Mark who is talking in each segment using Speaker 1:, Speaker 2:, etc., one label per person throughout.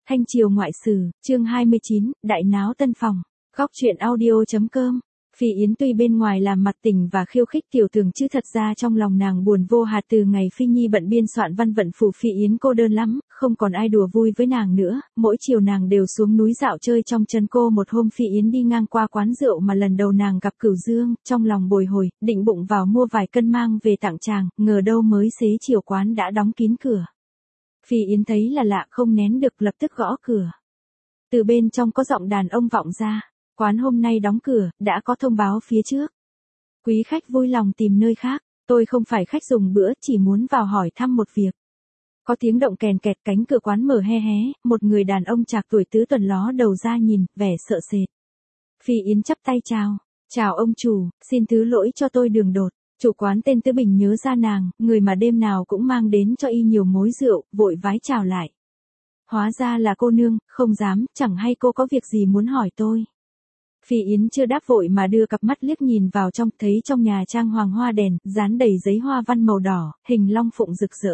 Speaker 1: Thanh Triều Ngoại Sử, chương 29, Đại náo tân phòng. Góc truyện audio.com. Phi Yến tuy bên ngoài làm mặt tình và khiêu khích Tiểu Tường chứ thật ra trong lòng nàng buồn vô hạt từ ngày Phi Nhi bận biên soạn văn vận phủ. Phi Yến cô đơn lắm, không còn ai đùa vui với nàng nữa, mỗi chiều nàng đều xuống núi dạo chơi trong chân cô. Một hôm Phi Yến đi ngang qua quán rượu mà lần đầu nàng gặp Cửu Dương, trong lòng bồi hồi, định bụng vào mua vài cân mang về tặng chàng, ngờ đâu mới xế chiều quán đã đóng kín cửa. Phi Yến thấy là lạ không nén được, lập tức gõ cửa. Từ bên trong có giọng đàn ông vọng ra, quán hôm nay đóng cửa, đã có thông báo phía trước. Quý khách vui lòng tìm nơi khác, tôi không phải khách dùng bữa, chỉ muốn vào hỏi thăm một việc. Có tiếng động kèn kẹt, cánh cửa quán mở hé hé, một người đàn ông trạc tuổi tứ tuần ló đầu ra nhìn, vẻ sợ sệt. Phi Yến chắp tay chào, chào ông chủ, xin thứ lỗi cho tôi đường đột. Chủ quán tên Tứ Bình nhớ ra nàng, người mà đêm nào cũng mang đến cho y nhiều mối rượu, vội vái chào lại. Hóa ra là cô nương, không dám, chẳng hay cô có việc gì muốn hỏi tôi. Phi Yến chưa đáp vội mà đưa cặp mắt liếc nhìn vào trong, thấy trong nhà trang hoàng hoa đèn, dán đầy giấy hoa văn màu đỏ, hình long phụng rực rỡ.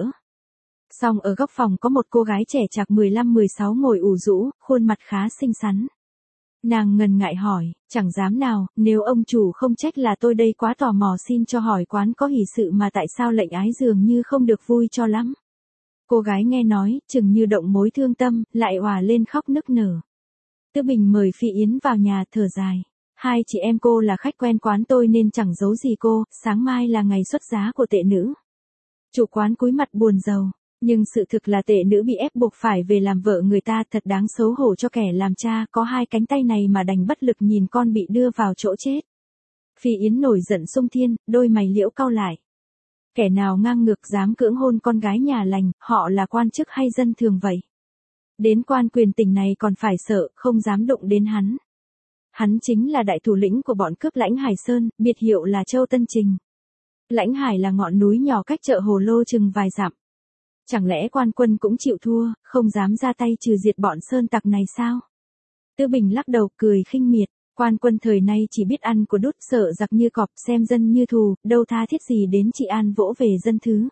Speaker 1: Song ở góc phòng có một cô gái trẻ chạc 15-16 ngồi ủ rũ, khuôn mặt khá xinh xắn. Nàng ngần ngại hỏi, chẳng dám nào, nếu ông chủ không trách là tôi đây quá tò mò, xin cho hỏi quán có hỷ sự mà tại sao lệnh ái dường như không được vui cho lắm. Cô gái nghe nói, chừng như động mối thương tâm, lại òa lên khóc nức nở. Tứ Bình mời Phi Yến vào nhà, thở dài. Hai chị em cô là khách quen quán tôi nên chẳng giấu gì cô, sáng mai là ngày xuất giá của tệ nữ. Chủ quán cúi mặt buồn rầu. Nhưng sự thực là tệ nữ bị ép buộc phải về làm vợ người ta, thật đáng xấu hổ cho kẻ làm cha, có hai cánh tay này mà đành bất lực nhìn con bị đưa vào chỗ chết. Phi Yến nổi giận xung thiên, đôi mày liễu cau lại. Kẻ nào ngang ngược dám cưỡng hôn con gái nhà lành, họ là quan chức hay dân thường vậy? Đến quan quyền tỉnh này còn phải sợ, không dám đụng đến hắn. Hắn chính là đại thủ lĩnh của bọn cướp Lãnh Hải Sơn, biệt hiệu là Châu Tân Trình. Lãnh Hải là ngọn núi nhỏ cách chợ Hồ Lô chừng vài dặm. Chẳng lẽ quan quân cũng chịu thua, không dám ra tay trừ diệt bọn sơn tặc này sao? Tứ Bình lắc đầu cười khinh miệt, quan quân thời nay chỉ biết ăn của đút, sợ giặc như cọp, xem dân như thù, đâu tha thiết gì đến trị an vỗ về dân thứ.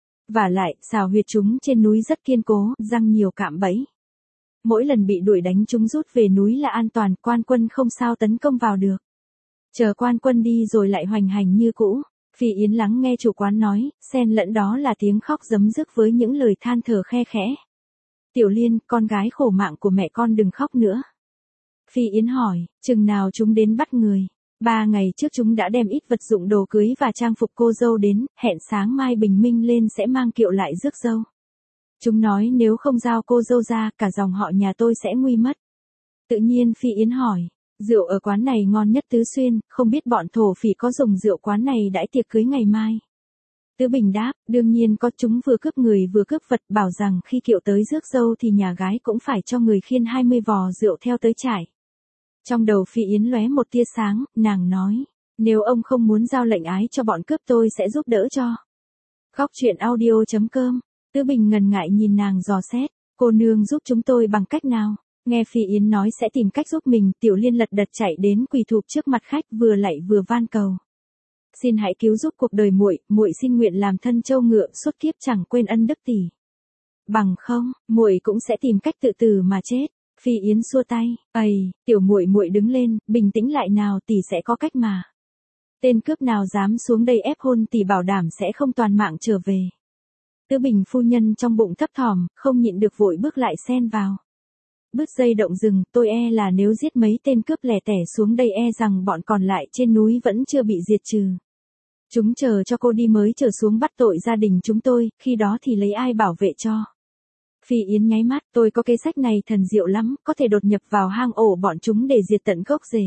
Speaker 1: Vả lại, xào huyệt chúng trên núi rất kiên cố, răng nhiều cạm bẫy. Mỗi lần bị đuổi đánh chúng rút về núi là an toàn, quan quân không sao tấn công vào được. Chờ quan quân đi rồi lại hoành hành như cũ. Phi Yến lắng nghe chủ quán nói, xen lẫn đó là tiếng khóc giấm dứt với những lời than thở khe khẽ. Tiểu Liên, con gái khổ mạng của mẹ con đừng khóc nữa. Phi Yến hỏi, chừng nào chúng đến bắt người? 3 ngày trước chúng đã đem ít vật dụng đồ cưới và trang phục cô dâu đến, hẹn sáng mai bình minh lên sẽ mang kiệu lại rước dâu. Chúng nói nếu không giao cô dâu ra, cả dòng họ nhà tôi sẽ nguy mất. Tự nhiên Phi Yến hỏi, rượu ở quán này ngon nhất Tứ Xuyên, không biết bọn thổ phỉ có dùng rượu quán này đãi tiệc cưới ngày mai. Tứ Bình đáp, đương nhiên có, chúng vừa cướp người vừa cướp vật, bảo rằng khi kiệu tới rước dâu thì nhà gái cũng phải cho người khiêng 20 vò rượu theo tới trại. Trong đầu Phi Yến lóe một tia sáng, nàng nói, nếu ông không muốn giao lệnh ái cho bọn cướp tôi sẽ giúp đỡ cho. Góc truyện audio.com. Tứ Bình ngần ngại nhìn nàng dò xét, cô nương giúp chúng tôi bằng cách nào? Nghe Phi Yến nói sẽ tìm cách giúp mình, Tiểu Liên lật đật chạy đến quỳ thụp trước mặt khách, vừa lạy vừa van cầu. Xin hãy cứu giúp cuộc đời muội, muội xin nguyện làm thân trâu ngựa, suốt kiếp chẳng quên ân đức tỷ. Bằng không, muội cũng sẽ tìm cách tự tử mà chết. Phi Yến xua tay, "Ầy, tiểu muội muội đứng lên, bình tĩnh lại nào, tỷ sẽ có cách mà. Tên cướp nào dám xuống đây ép hôn tỷ bảo đảm sẽ không toàn mạng trở về." Tứ Bình phu nhân trong bụng thấp thỏm, không nhịn được vội bước lại xen vào. Bứt dây động rừng, tôi e là nếu giết mấy tên cướp lẻ tẻ xuống đây e rằng bọn còn lại trên núi vẫn chưa bị diệt trừ. Chúng chờ cho cô đi mới trở xuống bắt tội gia đình chúng tôi, khi đó thì lấy ai bảo vệ cho. Phi Yến nháy mắt, tôi có kế sách này thần diệu lắm, có thể đột nhập vào hang ổ bọn chúng để diệt tận gốc rễ.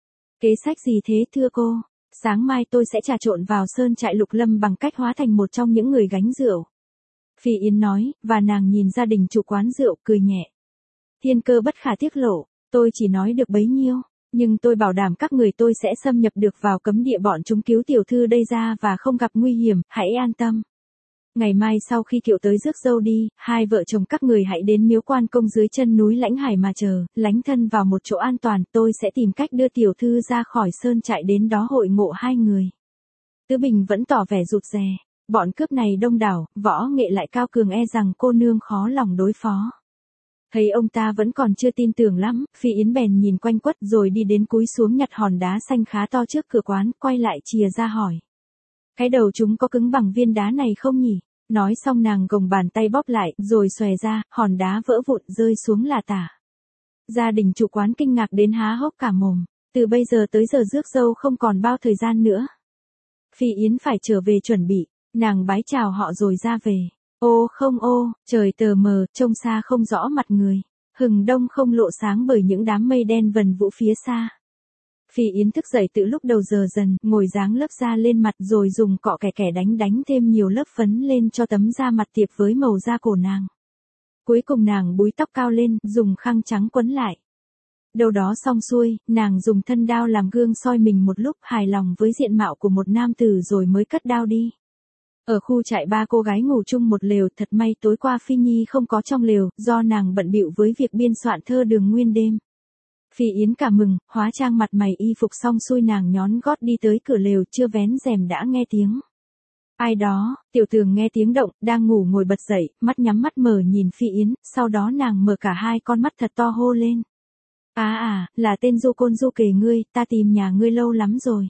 Speaker 1: Kế sách gì thế thưa cô? Sáng mai tôi sẽ trà trộn vào sơn trại Lục Lâm bằng cách hóa thành một trong những người gánh rượu. Phi Yến nói, và nàng nhìn gia đình chủ quán rượu, cười nhẹ. Thiên cơ bất khả tiết lộ, tôi chỉ nói được bấy nhiêu, nhưng tôi bảo đảm các người tôi sẽ xâm nhập được vào cấm địa bọn chúng cứu tiểu thư đây ra và không gặp nguy hiểm, hãy an tâm. Ngày mai sau khi kiệu tới rước dâu đi, hai vợ chồng các người hãy đến miếu quan công dưới chân núi Lãnh Hải mà chờ, lánh thân vào một chỗ an toàn, tôi sẽ tìm cách đưa tiểu thư ra khỏi sơn trại đến đó hội ngộ hai người. Tứ Bình vẫn tỏ vẻ rụt rè, bọn cướp này đông đảo, võ nghệ lại cao cường e rằng cô nương khó lòng đối phó. Thấy ông ta vẫn còn chưa tin tưởng lắm, Phi Yến bèn nhìn quanh quất rồi đi đến cúi xuống nhặt hòn đá xanh khá to trước cửa quán, quay lại chìa ra hỏi. Cái đầu chúng có cứng bằng viên đá này không nhỉ? Nói xong nàng gồng bàn tay bóp lại, rồi xòe ra, hòn đá vỡ vụn rơi xuống là tả. Gia đình chủ quán kinh ngạc đến há hốc cả mồm, từ bây giờ tới giờ rước dâu không còn bao thời gian nữa. Phi Yến phải trở về chuẩn bị, nàng bái chào họ rồi ra về. Ô không ô, trời tờ mờ, trông xa không rõ mặt người. Hừng đông không lộ sáng bởi những đám mây đen vần vũ phía xa. Phi Yến thức dậy từ lúc đầu giờ dần, ngồi dáng lớp da lên mặt rồi dùng cọ kẻ kẻ đánh thêm nhiều lớp phấn lên cho tấm da mặt tiệp với màu da cổ nàng. Cuối cùng nàng búi tóc cao lên, dùng khăn trắng quấn lại. Đâu đó xong xuôi, nàng dùng thân đao làm gương soi mình một lúc, hài lòng với diện mạo của một nam tử rồi mới cất đao đi. Ở khu trại ba cô gái ngủ chung một lều, thật may tối qua Phi Nhi không có trong lều, do nàng bận bịu với việc biên soạn thơ đường nguyên đêm. Phi Yến cả mừng, hóa trang mặt mày y phục xong xuôi nàng nhón gót đi tới cửa lều, chưa vén rèm đã nghe tiếng. Ai đó, Tiểu Tường nghe tiếng động, đang ngủ ngồi bật dậy, mắt nhắm mắt mở nhìn Phi Yến, sau đó nàng mở cả hai con mắt thật to hô lên. Là tên du côn du kề ngươi, ta tìm nhà ngươi lâu lắm rồi.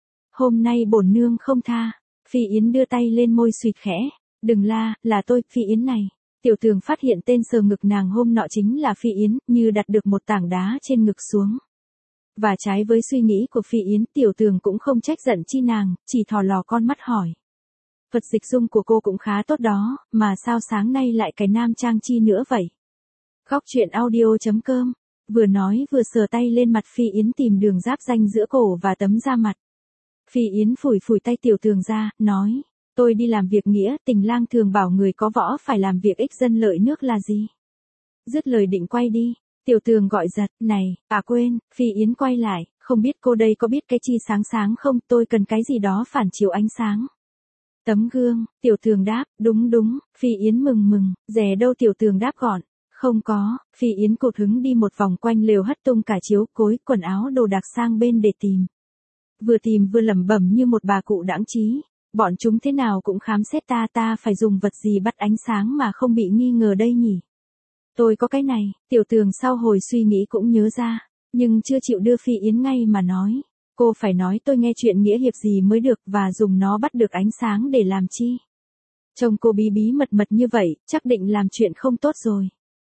Speaker 1: Hôm nay bổn nương không tha. Phi Yến đưa tay lên môi suýt khẽ. Đừng la, là tôi, Phi Yến này. Tiểu Tường phát hiện tên sờ ngực nàng hôm nọ chính là Phi Yến, như đặt được một tảng đá trên ngực xuống. Và trái với suy nghĩ của Phi Yến, Tiểu Tường cũng không trách giận chi nàng, chỉ thò lò con mắt hỏi. Vật dịch dung của cô cũng khá tốt đó, mà sao sáng nay lại cái nam trang chi nữa vậy? Góc truyện audio.com. Vừa nói vừa sờ tay lên mặt Phi Yến tìm đường giáp ranh giữa cổ và tấm da mặt. Phi Yến phủi tay Tiểu Tường ra, nói. Tôi đi làm việc nghĩa, Tình lang thường bảo người có võ phải làm việc ích dân lợi nước là gì? Dứt lời định quay đi. Tiểu Tường gọi giật, này, quên, Phi Yến quay lại, không biết cô đây có biết cái chi sáng không, tôi cần cái gì đó phản chiếu ánh sáng. Tấm gương, Tiểu Tường đáp, đúng, Phi Yến mừng, dè đâu Tiểu Tường đáp gọn. Không có, Phi Yến cột hứng đi một vòng quanh lều hất tung cả chiếu cối, quần áo đồ đạc sang bên để tìm. Vừa tìm vừa lẩm bẩm như một bà cụ đãng trí. Bọn chúng thế nào cũng khám xét ta phải dùng vật gì bắt ánh sáng mà không bị nghi ngờ đây nhỉ? Tôi có cái này, Tiểu Tường sau hồi suy nghĩ cũng nhớ ra, nhưng chưa chịu đưa Phi Yến ngay mà nói. Cô phải nói tôi nghe chuyện nghĩa hiệp gì mới được và dùng nó bắt được ánh sáng để làm chi? Trông cô bí mật như vậy, chắc định làm chuyện không tốt rồi.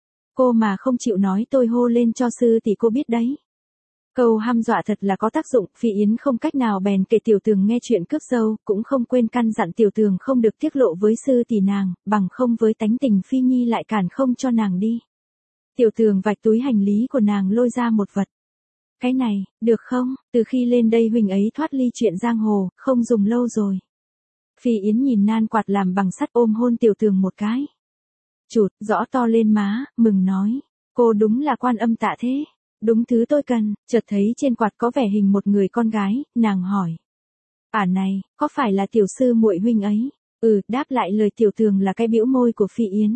Speaker 1: Cô mà không chịu nói tôi hô lên cho sư thì cô biết đấy. Câu hăm dọa thật là có tác dụng, Phi Yến không cách nào bèn kể Tiểu Tường nghe chuyện cướp dâu, cũng không quên căn dặn Tiểu Tường không được tiết lộ với sư tỷ nàng, bằng không với tánh tình Phi Nhi lại cản không cho nàng đi. Tiểu Tường vạch túi hành lý của nàng lôi ra một vật. Cái này, được không, từ khi lên đây huynh ấy thoát ly chuyện giang hồ, không dùng lâu rồi. Phi Yến nhìn nan quạt làm bằng sắt ôm hôn Tiểu Tường một cái. Chụt, rõ to lên má, mừng nói. Cô đúng là quan âm tạ thế. Đúng thứ tôi cần, chợt thấy trên quạt có vẻ hình một người con gái, nàng hỏi. Này, có phải là tiểu sư muội huynh ấy? Đáp lại lời Tiểu Tường là cái bĩu môi của Phi Yến.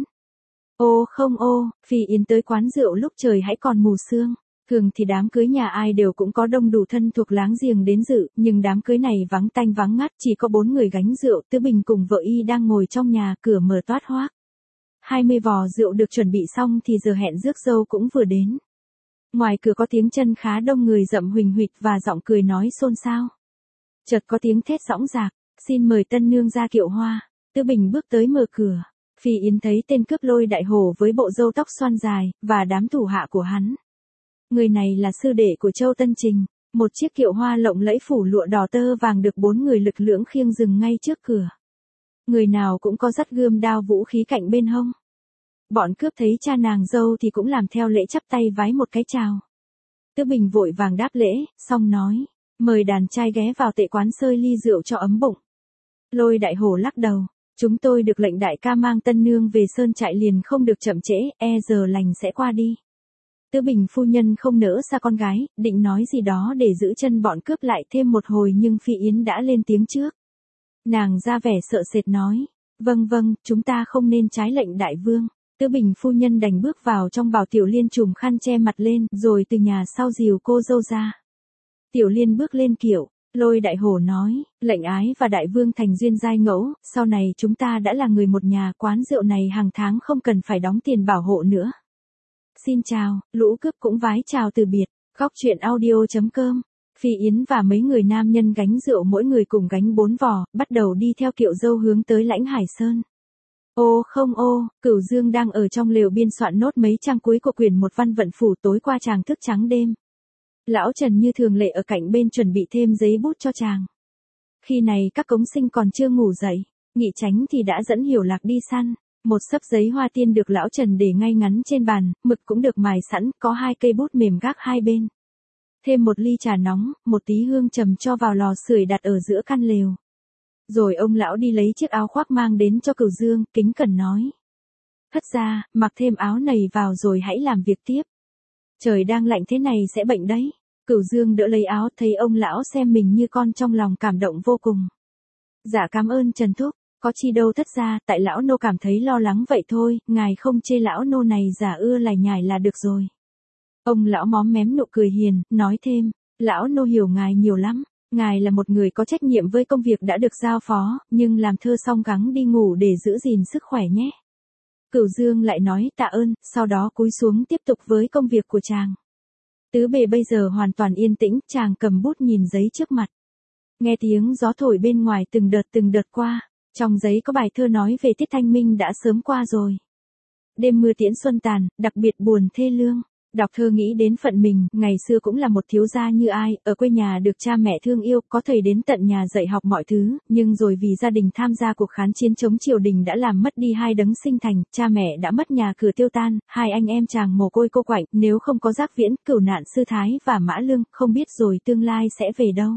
Speaker 1: Ô không ô, Phi Yến tới quán rượu lúc trời hãy còn mù sương. Thường thì đám cưới nhà ai đều cũng có đông đủ thân thuộc láng giềng đến dự, nhưng đám cưới này vắng tanh vắng ngắt, chỉ có 4 người gánh rượu, Tứ Bình cùng vợ y đang ngồi trong nhà, cửa mở toát hoác. 20 vò rượu được chuẩn bị xong thì giờ hẹn rước dâu cũng vừa đến. Ngoài cửa có tiếng chân khá đông người rậm huỳnh huỵch và giọng cười nói xôn xao. Chợt có tiếng thét dõng dạc, xin mời tân nương ra kiệu hoa. Tứ Bình bước tới mở cửa. Phi Yến thấy tên cướp Lôi Đại Hổ với bộ râu tóc xoăn dài, và đám thủ hạ của hắn. Người này là sư đệ của Châu Tân Trình. Một chiếc kiệu hoa lộng lẫy phủ lụa đỏ tơ vàng được 4 người lực lưỡng khiêng dừng ngay trước cửa. Người nào cũng có dắt gươm đao vũ khí cạnh bên hông. Bọn cướp thấy cha nàng dâu thì cũng làm theo lễ chắp tay vái một cái chào. Tứ Bình vội vàng đáp lễ, xong nói, mời đàn trai ghé vào tệ quán sơi ly rượu cho ấm bụng. Lôi Đại Hổ lắc đầu, chúng tôi được lệnh đại ca mang tân nương về sơn trại liền không được chậm trễ, giờ lành sẽ qua đi. Tứ Bình phu nhân không nỡ xa con gái, định nói gì đó để giữ chân bọn cướp lại thêm một hồi nhưng Phi Yến đã lên tiếng trước. Nàng ra vẻ sợ sệt nói, vâng, chúng ta không nên trái lệnh đại vương. Tứ Bình phu nhân đành bước vào trong bảo Tiểu Liên trùm khăn che mặt lên, rồi từ nhà sau dìu cô dâu ra. Tiểu Liên bước lên kiệu, Lôi Đại Hổ nói, lệnh ái và đại vương thành duyên giai ngẫu, sau này chúng ta đã là người một nhà, quán rượu này hàng tháng không cần phải đóng tiền bảo hộ nữa. Xin chào, lũ cướp cũng vái chào từ biệt. Góc truyện audio.com. Phi Yến và mấy người nam nhân gánh rượu mỗi người cùng gánh 4 vò, bắt đầu đi theo kiệu dâu hướng tới Lãnh Hải Sơn. Ô không ô, Cửu Dương đang ở trong lều biên soạn nốt mấy trang cuối của quyển một văn vận phủ. Tối qua chàng thức trắng đêm. Lão Trần như thường lệ ở cạnh bên chuẩn bị thêm giấy bút cho chàng. Khi này các cống sinh còn chưa ngủ dậy, Nghị Chánh thì đã dẫn Hiểu Lạc đi săn. Một xấp giấy hoa tiên được lão Trần để ngay ngắn trên bàn, mực cũng được mài sẵn, có 2 cây bút mềm gác hai bên. Thêm một ly trà nóng, một tí hương trầm cho vào lò sưởi đặt ở giữa căn lều. Rồi ông lão đi lấy chiếc áo khoác mang đến cho Cửu Dương, kính cẩn nói. Thất gia, mặc thêm áo này vào rồi hãy làm việc tiếp. Trời đang lạnh thế này sẽ bệnh đấy. Cửu Dương đỡ lấy áo, thấy ông lão xem mình như con trong lòng cảm động vô cùng. Dạ cảm ơn Trần Thúc. Có chi đâu thất gia, tại lão nô cảm thấy lo lắng vậy thôi, ngài không chê lão nô này giả ưa lải nhải là được rồi. Ông lão móm mém nụ cười hiền, nói thêm, lão nô hiểu ngài nhiều lắm, ngài là một người có trách nhiệm với công việc đã được giao phó, nhưng làm thơ xong gắng đi ngủ để giữ gìn sức khỏe nhé. Cửu Dương lại nói tạ ơn, sau đó cúi xuống tiếp tục với công việc của chàng. Tứ bề bây giờ hoàn toàn yên tĩnh, chàng cầm bút nhìn giấy trước mặt. Nghe tiếng gió thổi bên ngoài từng đợt qua. Trong giấy có bài thơ nói về tiết thanh minh đã sớm qua rồi. Đêm mưa tiễn xuân tàn, đặc biệt buồn thê lương. Đọc thơ nghĩ đến phận mình, ngày xưa cũng là một thiếu gia như ai, ở quê nhà được cha mẹ thương yêu, có thầy đến tận nhà dạy học mọi thứ, nhưng rồi vì gia đình tham gia cuộc kháng chiến chống triều đình đã làm mất đi 2 đấng sinh thành, cha mẹ đã mất nhà cửa tiêu tan, 2 anh em chàng mồ côi cô quạnh, nếu không có Giác Viễn, Cửu Nạn Sư Thái và Mã Lương, không biết rồi tương lai sẽ về đâu.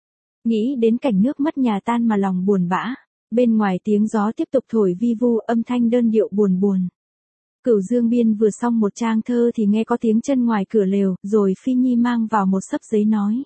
Speaker 1: Nghĩ đến cảnh nước mất nhà tan mà lòng buồn bã. Bên ngoài tiếng gió tiếp tục thổi vi vu, âm thanh đơn điệu buồn buồn. Cửu Dương biên vừa xong một trang thơ thì nghe có tiếng chân ngoài cửa lều, rồi Phi Nhi mang vào một xấp giấy nói.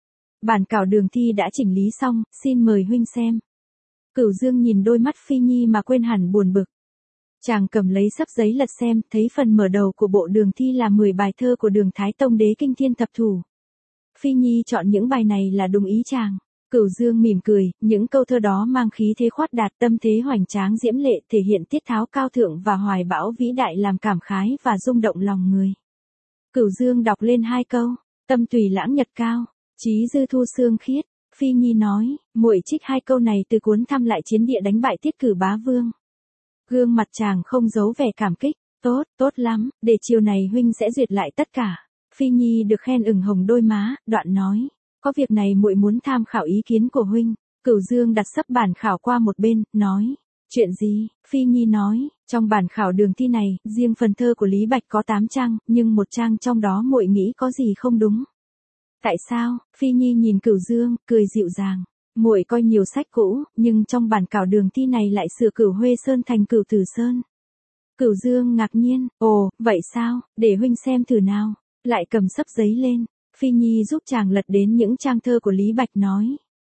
Speaker 1: Bản cảo đường thi đã chỉnh lý xong, xin mời huynh xem. Cửu Dương nhìn đôi mắt Phi Nhi mà quên hẳn buồn bực. Chàng cầm lấy xấp giấy lật xem, thấy phần mở đầu của bộ đường thi là 10 bài thơ của Đường Thái Tông Đế Kinh Thiên Thập Thủ. Phi Nhi chọn những bài này là đúng ý chàng. Cửu Dương mỉm cười, những câu thơ đó mang khí thế khoát đạt, tâm thế hoành tráng diễm lệ, thể hiện tiết tháo cao thượng và hoài bão vĩ đại, làm cảm khái và rung động lòng người. Cửu Dương đọc lên 2 câu, tâm tùy lãng nhật cao, chí dư thu sương khiết. Phi Nhi nói, muội trích 2 câu này từ cuốn Thăm lại chiến địa đánh bại Tiết Cử Bá Vương. Gương mặt chàng không giấu vẻ cảm kích, tốt lắm, để chiều này huynh sẽ duyệt lại tất cả. Phi Nhi được khen ửng hồng đôi má, đoạn nói. Có việc này muội muốn tham khảo ý kiến của huynh. Cửu Dương đặt sấp bản khảo qua một bên, nói. Chuyện gì? Phi Nhi nói, trong bản khảo đường thi này, riêng phần thơ của Lý Bạch có 8 trang, nhưng một trang trong đó muội nghĩ có gì không đúng. Tại sao? Phi Nhi nhìn Cửu Dương, cười dịu dàng. Muội coi nhiều sách cũ, nhưng trong bản khảo đường thi này lại sửa Cửu Huê Sơn thành Cửu Tử Sơn. Cửu Dương ngạc nhiên, ồ, vậy sao? Để huynh xem thử nào. Lại cầm xấp giấy lên. Phi Nhi giúp chàng lật đến những trang thơ của Lý Bạch nói.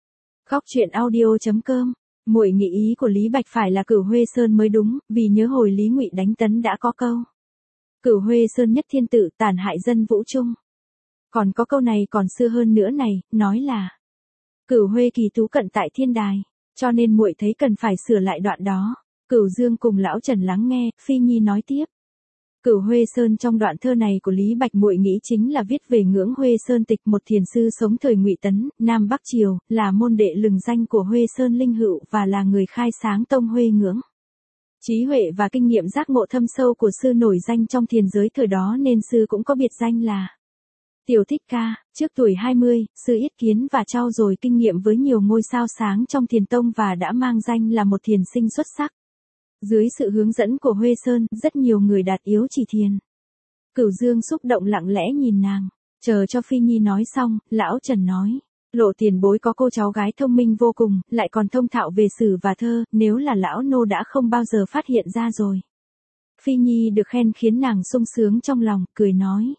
Speaker 1: Góc truyện audio.com. Muội nghĩ ý của Lý Bạch phải là Cửu Huê Sơn mới đúng, vì nhớ hồi Lý Ngụy đánh Tấn đã có câu. Cửu Huê Sơn nhất thiên tử, tàn hại dân vũ trung. Còn có câu này còn xưa hơn nữa này, nói là. Cửu Huê kỳ tú cận tại thiên đài, cho nên muội thấy cần phải sửa lại đoạn đó. Cửu Dương cùng lão Trần lắng nghe, Phi Nhi nói tiếp. Cửu Huê Sơn trong đoạn thơ này của Lý Bạch muội nghĩ chính là viết về Ngưỡng Huê Sơn Tịch, một thiền sư sống thời Ngụy Tấn, Nam Bắc Triều, là môn đệ lừng danh của Huê Sơn Linh Hữu và là người khai sáng tông Huê Ngưỡng. Trí huệ và kinh nghiệm giác ngộ thâm sâu của sư nổi danh trong thiền giới thời đó nên sư cũng có biệt danh là Tiểu Thích Ca. Trước tuổi 20, sư yết kiến và trau dồi kinh nghiệm với nhiều ngôi sao sáng trong thiền tông và đã mang danh là một thiền sinh xuất sắc. Dưới sự hướng dẫn của Huê Sơn, rất nhiều người đạt yếu chỉ thiền. Cửu Dương xúc động lặng lẽ nhìn nàng, chờ cho Phi Nhi nói xong, lão Trần nói. Lộ tiền bối có cô cháu gái thông minh vô cùng, lại còn thông thạo về sử và thơ, nếu là lão nô đã không bao giờ phát hiện ra rồi. Phi Nhi được khen khiến nàng sung sướng trong lòng, cười nói.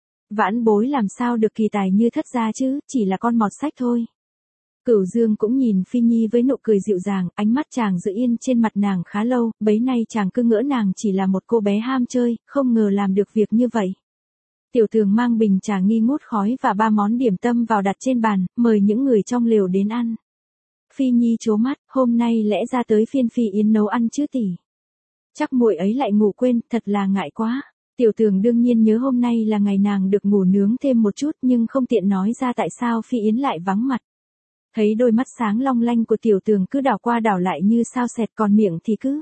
Speaker 1: Vãn bối làm sao được kỳ tài như thất gia chứ, chỉ là con mọt sách thôi. Cửu Dương cũng nhìn Phi Nhi với nụ cười dịu dàng, ánh mắt chàng giữ yên trên mặt nàng khá lâu, bấy nay chàng cứ ngỡ nàng chỉ là một cô bé ham chơi, không ngờ làm được việc như vậy. Tiểu Tường mang bình trà nghi ngút khói và 3 món điểm tâm vào đặt trên bàn, mời những người trong lều đến ăn. Phi Nhi trố mắt, hôm nay lẽ ra tới phiên Phi Yến nấu ăn chứ tỷ. Chắc muội ấy lại ngủ quên, thật là ngại quá. Tiểu Tường đương nhiên nhớ hôm nay là ngày nàng được ngủ nướng thêm một chút nhưng không tiện nói ra tại sao Phi Yến lại vắng mặt. Thấy đôi mắt sáng long lanh của Tiểu Tường cứ đảo qua đảo lại như sao xẹt còn miệng thì cứ.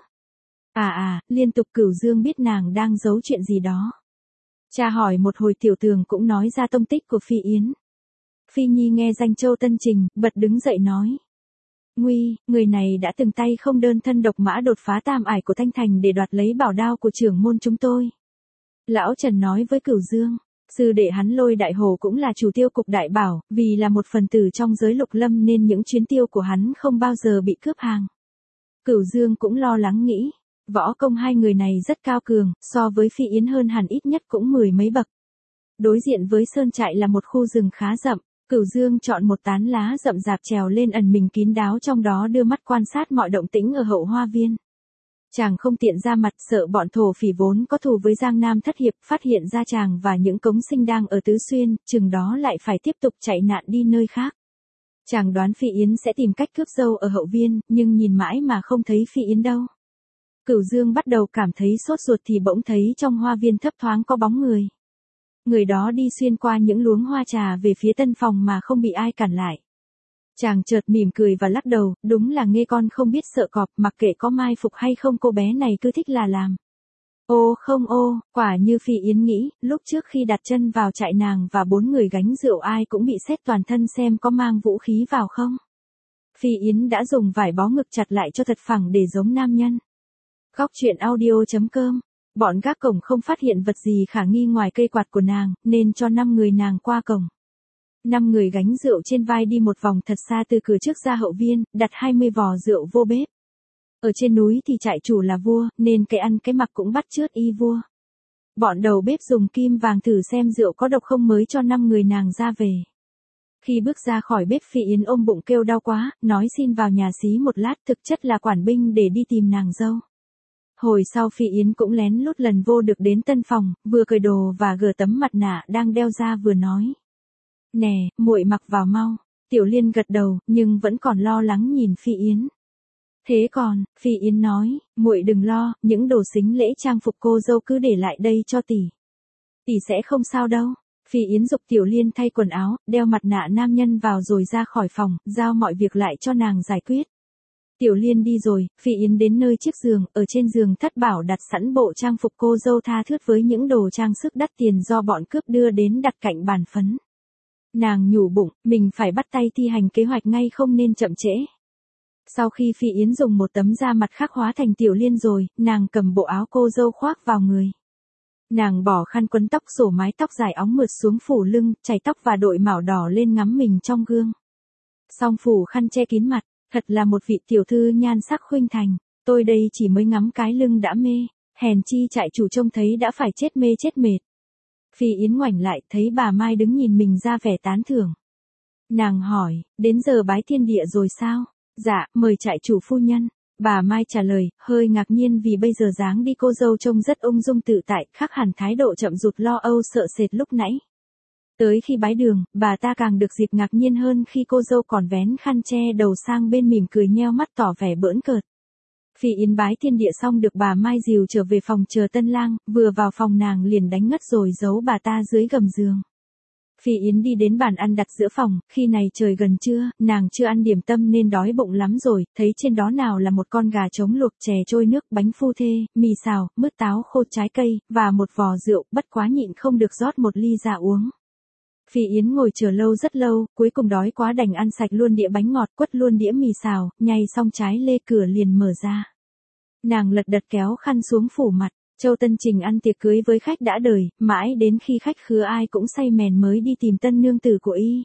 Speaker 1: Liên tục Cửu Dương biết nàng đang giấu chuyện gì đó. Cha hỏi một hồi Tiểu Tường cũng nói ra tông tích của Phi Yến. Phi Nhi nghe danh Châu Tân Trình, bật đứng dậy nói. Nguy, người này đã từng tay không đơn thân độc mã đột phá tam ải của Thanh Thành để đoạt lấy bảo đao của trưởng môn chúng tôi. Lão Trần nói với Cửu Dương, sư đệ hắn Lôi Đại Hổ cũng là chủ tiêu cục đại bảo, vì là một phần tử trong giới lục lâm nên những chuyến tiêu của hắn không bao giờ bị cướp hàng. Cửu Dương cũng lo lắng nghĩ, võ công hai người này rất cao cường, so với Phi Yến hơn hẳn ít nhất cũng 10 mấy bậc. Đối diện với sơn trại là một khu rừng khá rậm, Cửu Dương chọn một tán lá rậm rạp trèo lên ẩn mình kín đáo trong đó đưa mắt quan sát mọi động tĩnh ở hậu hoa viên. Chàng không tiện ra mặt sợ bọn thổ phỉ vốn có thù với Giang Nam Thất Hiệp phát hiện ra chàng và những cống sinh đang ở Tứ Xuyên, chừng đó lại phải tiếp tục chạy nạn đi nơi khác. Chàng đoán Phi Yến sẽ tìm cách cướp dâu ở hậu viên, nhưng nhìn mãi mà không thấy Phi Yến đâu. Cửu Dương bắt đầu cảm thấy sốt ruột thì bỗng thấy trong hoa viên thấp thoáng có bóng người. Người đó đi xuyên qua những luống hoa trà về phía tân phòng mà không bị ai cản lại. Chàng chợt mỉm cười và lắc đầu, đúng là nghe con không biết sợ cọp, mặc kệ có mai phục hay không cô bé này cứ thích là làm. Ô không ô, quả như Phi Yến nghĩ, lúc trước khi đặt chân vào trại nàng và 4 người gánh rượu ai cũng bị xét toàn thân xem có mang vũ khí vào không. Phi Yến đã dùng vải bó ngực chặt lại cho thật phẳng để giống nam nhân. Góc truyện audio.com. Bọn gác cổng không phát hiện vật gì khả nghi ngoài cây quạt của nàng, nên cho 5 người nàng qua cổng. 5 người gánh rượu trên vai đi một vòng thật xa từ cửa trước ra hậu viên, đặt 20 vò rượu vô bếp. Ở trên núi thì trại chủ là vua, nên cái ăn cái mặc cũng bắt chước y vua. Bọn đầu bếp dùng kim vàng thử xem rượu có độc không mới cho 5 người nàng ra về. Khi bước ra khỏi bếp Phi Yến ôm bụng kêu đau quá, nói xin vào nhà xí một lát, thực chất là quản binh để đi tìm nàng dâu. Hồi sau Phi Yến cũng lén lút lần vô được đến tân phòng, vừa cởi đồ và gỡ tấm mặt nạ đang đeo ra vừa nói. Nè, muội mặc vào mau. Tiểu Liên gật đầu, nhưng vẫn còn lo lắng nhìn Phi Yến. Thế còn, Phi Yến nói, muội đừng lo, những đồ sính lễ trang phục cô dâu cứ để lại đây cho tỷ. Tỷ sẽ không sao đâu. Phi Yến giục Tiểu Liên thay quần áo, đeo mặt nạ nam nhân vào rồi ra khỏi phòng, giao mọi việc lại cho nàng giải quyết. Tiểu Liên đi rồi, Phi Yến đến nơi chiếc giường, ở trên giường Thất Bảo đặt sẵn bộ trang phục cô dâu tha thướt với những đồ trang sức đắt tiền do bọn cướp đưa đến đặt cạnh bàn phấn. Nàng nhủ bụng, mình phải bắt tay thi hành kế hoạch ngay không nên chậm trễ. Sau khi Phi Yến dùng một tấm da mặt khác hóa thành Tiểu Liên rồi, nàng cầm bộ áo cô dâu khoác vào người. Nàng bỏ khăn quấn tóc xổ mái tóc dài óng mượt xuống phủ lưng, chải tóc và đội mảo đỏ lên ngắm mình trong gương. Xong phủ khăn che kín mặt, thật là một vị tiểu thư nhan sắc khuynh thành. Tôi đây chỉ mới ngắm cái lưng đã mê, hèn chi trại chủ trông thấy đã phải chết mê chết mệt. Phi Yến ngoảnh lại thấy bà Mai đứng nhìn mình ra vẻ tán thưởng. Nàng hỏi, đến giờ bái thiên địa rồi sao? Dạ, mời trại chủ phu nhân. Bà Mai trả lời, hơi ngạc nhiên vì bây giờ dáng đi cô dâu trông rất ung dung tự tại, khác hẳn thái độ chậm rụt lo âu sợ sệt lúc nãy. Tới khi bái đường, bà ta càng được dịp ngạc nhiên hơn khi cô dâu còn vén khăn che đầu sang bên mỉm cười nheo mắt tỏ vẻ bỡn cợt. Phi Yến bái thiên địa xong được bà Mai dìu trở về phòng chờ tân lang, vừa vào phòng nàng liền đánh ngất rồi giấu bà ta dưới gầm giường. Phi Yến đi đến bàn ăn đặt giữa phòng, khi này trời gần trưa, nàng chưa ăn điểm tâm nên đói bụng lắm rồi, thấy trên đó nào là một con gà trống luộc, chè trôi nước, bánh phu thê, mì xào, mứt táo khô trái cây, và một vò rượu, bất quá nhịn không được rót một ly ra uống. Phi Yến ngồi chờ lâu rất lâu, cuối cùng đói quá đành ăn sạch luôn đĩa bánh ngọt, quất luôn đĩa mì xào, nhai xong trái lê cửa liền mở ra. Nàng lật đật kéo khăn xuống phủ mặt. Châu Tân Trình ăn tiệc cưới với khách đã đời, mãi đến khi khách khứa ai cũng say mèn mới đi tìm tân nương tử của y.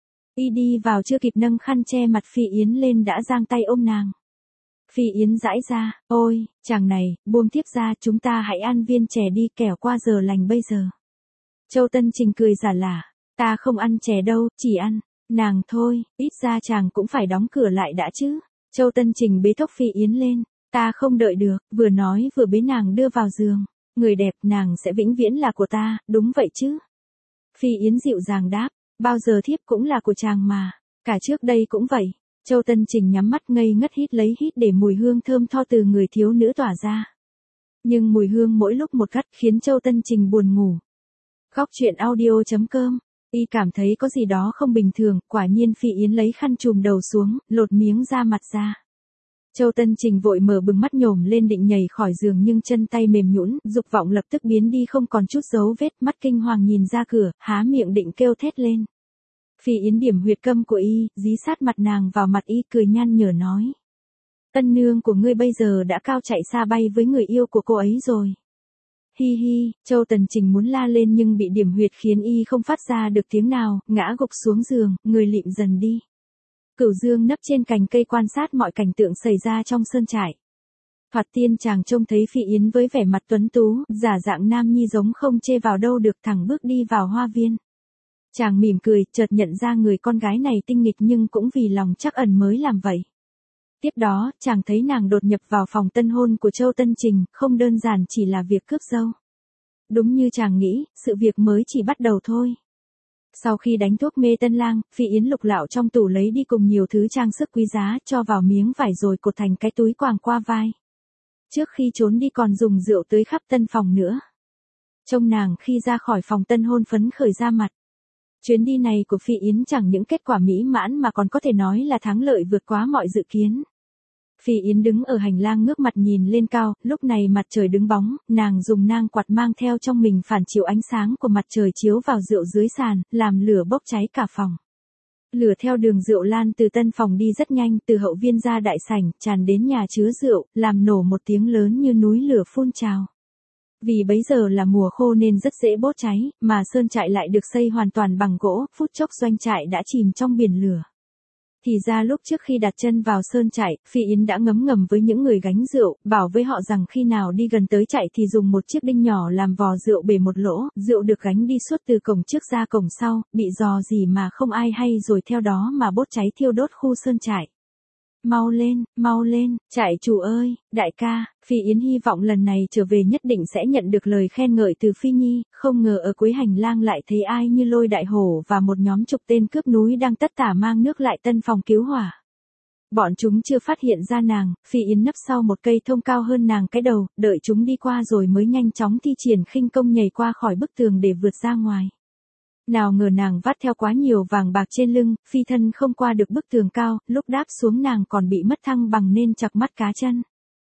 Speaker 1: Y đi vào chưa kịp nâng khăn che mặt Phi Yến lên đã giang tay ôm nàng. Phi Yến giãy ra, ôi, chàng này, buông tiếp ra chúng ta hãy ăn viên chè đi kẻo qua giờ lành bây giờ. Châu Tân Trình cười giả lả, ta không ăn chè đâu, chỉ ăn, nàng thôi, ít ra chàng cũng phải đóng cửa lại đã chứ. Châu Tân Trình bế thốc Phi Yến lên. Ta không đợi được, vừa nói vừa bế nàng đưa vào giường. Người đẹp nàng sẽ vĩnh viễn là của ta, đúng vậy chứ? Phi Yến dịu dàng đáp, bao giờ thiếp cũng là của chàng mà, cả trước đây cũng vậy. Châu Tân Trình nhắm mắt ngây ngất hít lấy hít để mùi hương thơm tho từ người thiếu nữ tỏa ra. Nhưng mùi hương mỗi lúc một gắt khiến Châu Tân Trình buồn ngủ. Góc truyện audio.com. Y cảm thấy có gì đó không bình thường, quả nhiên Phi Yến lấy khăn trùm đầu xuống, lột miếng da mặt ra. Châu Tân Trình vội mở bừng mắt nhổm lên định nhảy khỏi giường nhưng chân tay mềm nhũn, dục vọng lập tức biến đi không còn chút dấu vết, mắt kinh hoàng nhìn ra cửa, há miệng định kêu thét lên. Phi Yến điểm huyệt câm của y, dí sát mặt nàng vào mặt y cười nhăn nhở nói. Ân nương của ngươi bây giờ đã cao chạy xa bay với người yêu của cô ấy rồi. Hi hi, Châu Tần Trình muốn la lên nhưng bị điểm huyệt khiến y không phát ra được tiếng nào, ngã gục xuống giường, người lịm dần đi. Cửu Dương nấp trên cành cây quan sát mọi cảnh tượng xảy ra trong sơn trại. Thoạt tiên chàng trông thấy Phi Yến với vẻ mặt tuấn tú, giả dạng nam nhi giống không chê vào đâu được, thẳng bước đi vào hoa viên. Chàng mỉm cười, chợt nhận ra người con gái này tinh nghịch nhưng cũng vì lòng trắc ẩn mới làm vậy. Tiếp đó, chàng thấy nàng đột nhập vào phòng tân hôn của Châu Tân Trình, không đơn giản chỉ là việc cướp dâu. Đúng như chàng nghĩ, sự việc mới chỉ bắt đầu thôi. Sau khi đánh thuốc mê tân lang, Phi Yến lục lạo trong tủ lấy đi cùng nhiều thứ trang sức quý giá, cho vào miếng vải rồi cột thành cái túi quàng qua vai. Trước khi trốn đi còn dùng rượu tưới khắp tân phòng nữa. Trông nàng khi ra khỏi phòng tân hôn phấn khởi ra mặt. Chuyến đi này của Phi Yến chẳng những kết quả mỹ mãn mà còn có thể nói là thắng lợi vượt quá mọi dự kiến. Phi Yến đứng ở hành lang ngước mặt nhìn lên cao, lúc này mặt trời đứng bóng, nàng dùng nang quạt mang theo trong mình phản chiếu ánh sáng của mặt trời chiếu vào rượu dưới sàn, làm lửa bốc cháy cả phòng. Lửa theo đường rượu lan từ tân phòng đi rất nhanh, từ hậu viên ra đại sảnh, tràn đến nhà chứa rượu, làm nổ một tiếng lớn như núi lửa phun trào. Vì bấy giờ là mùa khô nên rất dễ bốc cháy, mà sơn trại lại được xây hoàn toàn bằng gỗ, phút chốc doanh trại đã chìm trong biển lửa. Thì ra lúc trước khi đặt chân vào sơn trại, Phi Yến đã ngấm ngầm với những người gánh rượu, bảo với họ rằng khi nào đi gần tới trại thì dùng một chiếc đinh nhỏ làm vò rượu bể một lỗ, rượu được gánh đi suốt từ cổng trước ra cổng sau, bị dò gì mà không ai hay rồi theo đó mà bốc cháy thiêu đốt khu sơn trại. Mau lên, trại chủ ơi, đại ca, Phi Yến hy vọng lần này trở về nhất định sẽ nhận được lời khen ngợi từ Phi Nhi, không ngờ ở cuối hành lang lại thấy ai như Lôi Đại Hổ và một nhóm chục tên cướp núi đang tất tả mang nước lại tân phòng cứu hỏa. Bọn chúng chưa phát hiện ra nàng, Phi Yến nấp sau một cây thông cao hơn nàng cái đầu, đợi chúng đi qua rồi mới nhanh chóng thi triển khinh công nhảy qua khỏi bức tường để vượt ra ngoài. Nào ngờ nàng vắt theo quá nhiều vàng bạc trên lưng, phi thân không qua được bức tường cao, lúc đáp xuống nàng còn bị mất thăng bằng nên chặt mắt cá chân.